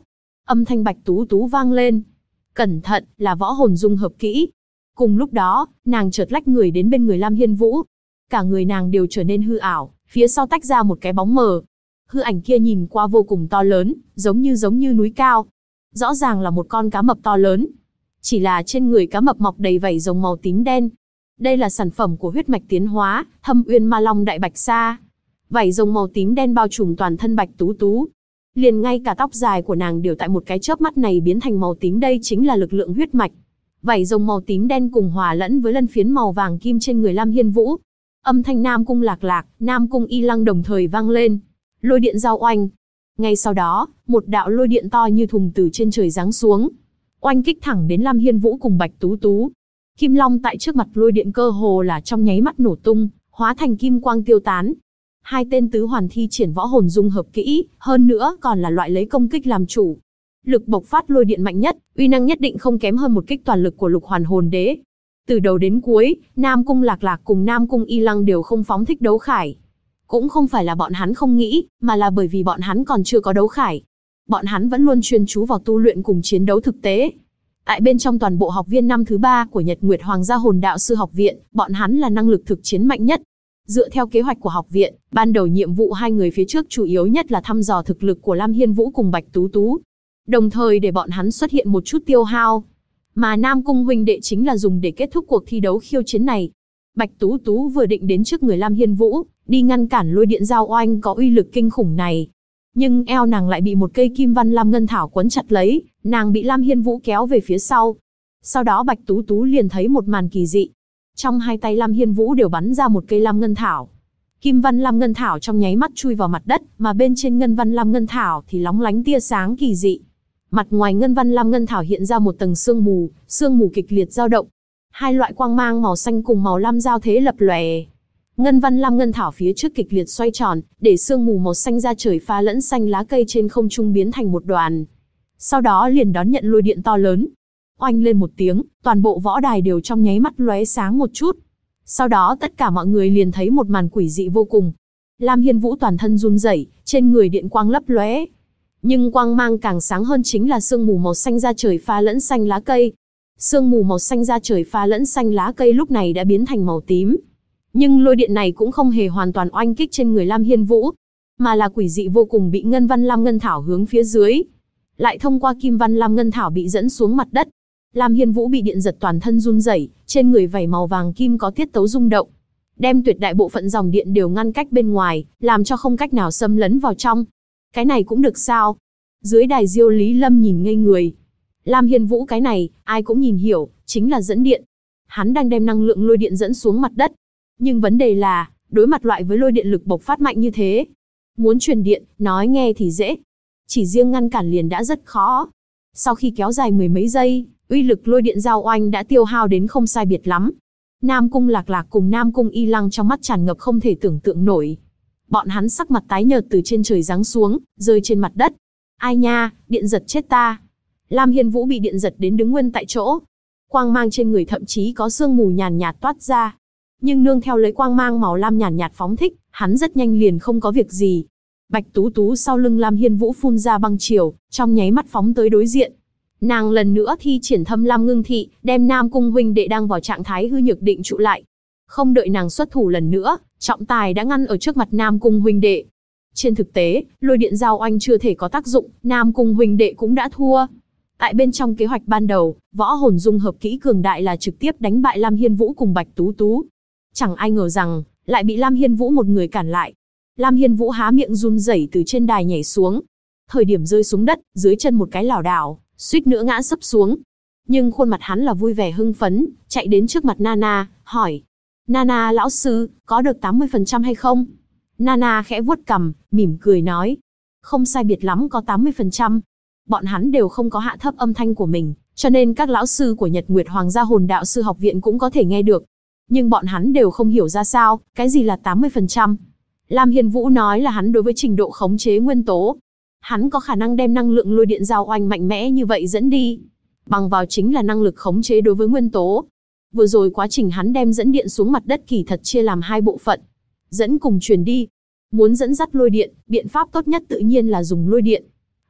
Âm thanh Bạch Tú Tú vang lên. Cẩn thận, là võ hồn dung hợp kỹ. Cùng lúc đó, nàng chợt lách người đến bên người Lam Hiên Vũ. Cả người nàng đều trở nên hư ảo, phía sau tách ra một cái bóng mờ. Hư ảnh kia nhìn qua vô cùng to lớn, giống như núi cao. Rõ ràng là một con cá mập to lớn. Chỉ là trên người cá mập mọc đầy vảy rồng màu tím đen. Đây là sản phẩm của huyết mạch tiến hóa, Thâm Uyên Ma Long Đại Bạch Sa. Vảy rồng màu tím đen bao trùm toàn thân Bạch Tú Tú. Liền ngay cả tóc dài của nàng đều tại một cái chớp mắt này biến thành màu tím, đây chính là lực lượng huyết mạch. Vảy rồng màu tím đen cùng hòa lẫn với lân phiến màu vàng kim trên người Lam Hiên Vũ. Âm thanh Nam Cung Lạc Lạc, Nam Cung Y Lăng đồng thời vang lên. Lôi điện giao oanh. Ngay sau đó, một đạo lôi điện to như thùng từ trên trời giáng xuống, oanh kích thẳng đến Lam Hiên Vũ cùng Bạch Tú Tú. Kim Long tại trước mặt lôi điện cơ hồ là trong nháy mắt nổ tung, hóa thành kim quang tiêu tán. Hai tên tứ hoàn thi triển võ hồn dung hợp kỹ, hơn nữa còn là loại lấy công kích làm chủ. Lực bộc phát lôi điện mạnh nhất, uy năng nhất định không kém hơn một kích toàn lực của Lục Hoàn Hồn Đế. Từ đầu đến cuối, Nam Cung Lạc Lạc cùng Nam Cung Y Lăng đều không phóng thích đấu khải. Cũng không phải là bọn hắn không nghĩ, mà là bởi vì bọn hắn còn chưa có đấu khải. Bọn hắn vẫn luôn chuyên chú vào tu luyện cùng chiến đấu thực tế. Tại bên trong toàn bộ học viên năm thứ 3 của Nhật Nguyệt Hoàng gia Hồn Đạo Sư Học viện, bọn hắn là năng lực thực chiến mạnh nhất. Dựa theo kế hoạch của học viện, ban đầu nhiệm vụ hai người phía trước chủ yếu nhất là thăm dò thực lực của Lam Hiên Vũ cùng Bạch Tú Tú, đồng thời để bọn hắn xuất hiện một chút tiêu hao. Mà Nam Cung huynh đệ chính là dùng để kết thúc cuộc thi đấu khiêu chiến này. Bạch Tú Tú vừa định đến trước người Lam Hiên Vũ, đi ngăn cản lôi điện giao oanh có uy lực kinh khủng này. Nhưng eo nàng lại bị một cây kim văn lam ngân thảo quấn chặt lấy, nàng bị Lam Hiên Vũ kéo về phía sau. Sau đó Bạch Tú Tú liền thấy một màn kỳ dị. Trong hai tay Lam Hiên Vũ đều bắn ra một cây lam ngân thảo. Kim văn lam ngân thảo trong nháy mắt chui vào mặt đất, mà bên trên ngân văn lam ngân thảo thì lóng lánh tia sáng kỳ dị. Mặt ngoài ngân văn lam ngân thảo hiện ra một tầng sương mù kịch liệt dao động. Hai loại quang mang màu xanh cùng màu lam giao thế lập lòe. Ngân văn lam ngân thảo phía trước kịch liệt xoay tròn, để sương mù màu xanh ra trời pha lẫn xanh lá cây trên không trung biến thành một đoàn. Sau đó liền đón nhận lôi điện to lớn. Oanh lên một tiếng, toàn bộ võ đài đều trong nháy mắt lóe sáng một chút. Sau đó tất cả mọi người liền thấy một màn quỷ dị vô cùng. Lam Hiên Vũ toàn thân run rẩy, trên người điện quang lấp lóe. Nhưng quang mang càng sáng hơn chính là sương mù màu xanh ra trời pha lẫn xanh lá cây. Sương mù màu xanh ra trời pha lẫn xanh lá cây lúc này đã biến thành màu tím. Nhưng lôi điện này cũng không hề hoàn toàn oanh kích trên người Lam Hiên Vũ, mà là quỷ dị vô cùng bị ngân văn lam ngân thảo hướng phía dưới. Lại thông qua kim văn lam ngân thảo bị dẫn xuống mặt đất. Lam Hiên Vũ bị điện giật toàn thân run rẩy, trên người vảy màu vàng kim có tiết tấu rung động, đem tuyệt đại bộ phận dòng điện đều ngăn cách bên ngoài, làm cho không cách nào xâm lấn vào trong. Cái này cũng được sao? Dưới đài Diêu Lý Lâm nhìn ngây người. Lam Hiên Vũ cái này, ai cũng nhìn hiểu, chính là dẫn điện. Hắn đang đem năng lượng lôi điện dẫn xuống mặt đất. Nhưng vấn đề là, đối mặt loại với lôi điện lực bộc phát mạnh như thế, muốn truyền điện, nói nghe thì dễ. Chỉ riêng ngăn cản liền đã rất khó. Sau khi kéo dài mười mấy giây, uy lực lôi điện giao oanh đã tiêu hao đến không sai biệt lắm. Nam Cung Lạc Lạc cùng Nam Cung Y Lăng trong mắt tràn ngập không thể tưởng tượng nổi. Bọn hắn sắc mặt tái nhợt từ trên trời giáng xuống, rơi trên mặt đất. Ai nha, điện giật chết ta. Lam Hiên Vũ bị điện giật đến đứng nguyên tại chỗ. Quang mang trên người thậm chí có sương mù nhàn nhạt toát ra. Nhưng nương theo lấy quang mang màu lam nhàn nhạt phóng thích, hắn rất nhanh liền không có việc gì. Bạch Tú Tú sau lưng Lam Hiên Vũ phun ra băng chiều, trong nháy mắt phóng tới đối diện. Nàng lần nữa thi triển Thâm Lam Ngưng Thị, đem Nam Cung huynh đệ đang vào trạng thái hư nhược định trụ lại. Không đợi nàng xuất thủ lần nữa, trọng tài đã ngăn ở trước mặt Nam Cung huynh đệ. Trên thực tế, lôi điện giao oanh chưa thể có tác dụng, Nam Cung huynh đệ cũng đã thua. Tại bên trong kế hoạch ban đầu, võ hồn dung hợp kỹ cường đại là trực tiếp đánh bại Lam Hiên Vũ cùng Bạch Tú Tú. Chẳng ai ngờ rằng, lại bị Lam Hiên Vũ một người cản lại. Lam Hiên Vũ há miệng run rẩy từ trên đài nhảy xuống. Thời điểm rơi xuống đất, dưới chân một cái lảo đảo, suýt nữa ngã sấp xuống. Nhưng khuôn mặt hắn là vui vẻ hưng phấn, chạy đến trước mặt Nana, hỏi. Nana lão sư, có được 80% hay không? Nana khẽ vuốt cằm, mỉm cười nói. Không sai biệt lắm có 80%. Bọn hắn đều không có hạ thấp âm thanh của mình, cho nên các lão sư của Nhật Nguyệt Hoàng gia Hồn Đạo Sư Học viện cũng có thể nghe được. Nhưng bọn hắn đều không hiểu ra sao, cái gì là 80%. Lam Hiên Vũ nói là hắn đối với trình độ khống chế nguyên tố. Hắn có khả năng đem năng lượng lôi điện giao oanh mạnh mẽ như vậy dẫn đi. Bằng vào chính là năng lực khống chế đối với nguyên tố. Vừa rồi quá trình hắn đem dẫn điện xuống mặt đất kỳ thật chia làm hai bộ phận. Dẫn cùng truyền đi. Muốn dẫn dắt lôi điện, biện pháp tốt nhất tự nhiên là dùng lôi điện.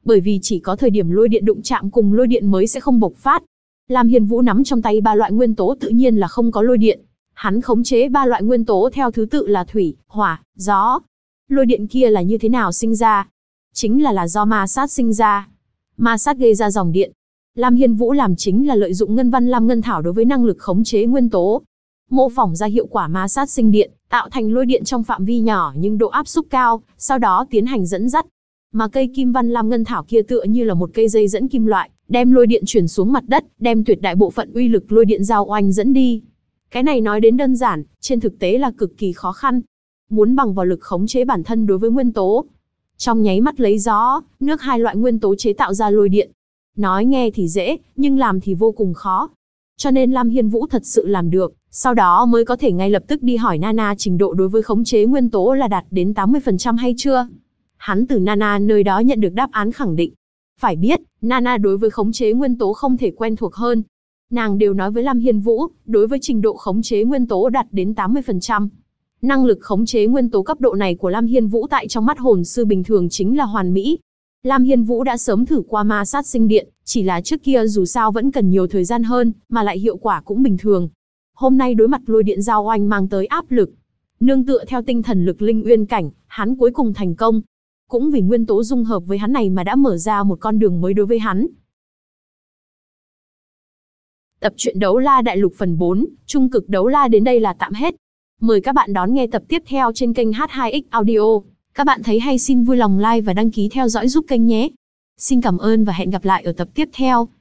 Bởi vì chỉ có thời điểm lôi điện đụng chạm cùng lôi điện mới sẽ không bộc phát. Lam Hiên Vũ nắm trong tay 3 loại nguyên tố tự nhiên là không có lôi điện. Hắn khống chế 3 loại nguyên tố theo thứ tự là thủy, hỏa, gió. Lôi điện kia là như thế nào sinh ra? Chính là do ma sát sinh ra. Ma sát gây ra dòng điện. Lam Hiên Vũ làm chính là lợi dụng ngân văn lam ngân thảo đối với năng lực khống chế nguyên tố, mô phỏng ra hiệu quả ma sát sinh điện, tạo thành lôi điện trong phạm vi nhỏ nhưng độ áp suất cao, sau đó tiến hành dẫn dắt. Mà cây kim văn lam ngân thảo kia tựa như là một cây dây dẫn kim loại, đem lôi điện chuyển xuống mặt đất, đem tuyệt đại bộ phận uy lực lôi điện giao oanh dẫn đi. Cái này nói đến đơn giản, trên thực tế là cực kỳ khó khăn. Muốn bằng vào lực khống chế bản thân đối với nguyên tố, trong nháy mắt lấy gió, nước hai loại nguyên tố chế tạo ra lôi điện. Nói nghe thì dễ, nhưng làm thì vô cùng khó. Cho nên Lam Hiên Vũ thật sự làm được, sau đó mới có thể ngay lập tức đi hỏi Nana trình độ đối với khống chế nguyên tố là đạt đến 80% hay chưa. Hắn từ Nana nơi đó nhận được đáp án khẳng định. Phải biết, Nana đối với khống chế nguyên tố không thể quen thuộc hơn. Nàng đều nói với Lam Hiên Vũ, đối với trình độ khống chế nguyên tố đạt đến 80%. Năng lực khống chế nguyên tố cấp độ này của Lam Hiên Vũ tại trong mắt hồn sư bình thường chính là hoàn mỹ. Lam Hiên Vũ đã sớm thử qua ma sát sinh điện, chỉ là trước kia dù sao vẫn cần nhiều thời gian hơn, mà lại hiệu quả cũng bình thường. Hôm nay đối mặt lôi điện giao oanh mang tới áp lực, nương tựa theo tinh thần lực linh uyên cảnh, hắn cuối cùng thành công. Cũng vì nguyên tố dung hợp với hắn này mà đã mở ra một con đường mới đối với hắn. Tập truyện Đấu La Đại Lục phần 4, Trung cực Đấu La đến đây là tạm hết. Mời các bạn đón nghe tập tiếp theo trên kênh H2X Audio. Các bạn thấy hay xin vui lòng like và đăng ký theo dõi giúp kênh nhé. Xin cảm ơn và hẹn gặp lại ở tập tiếp theo.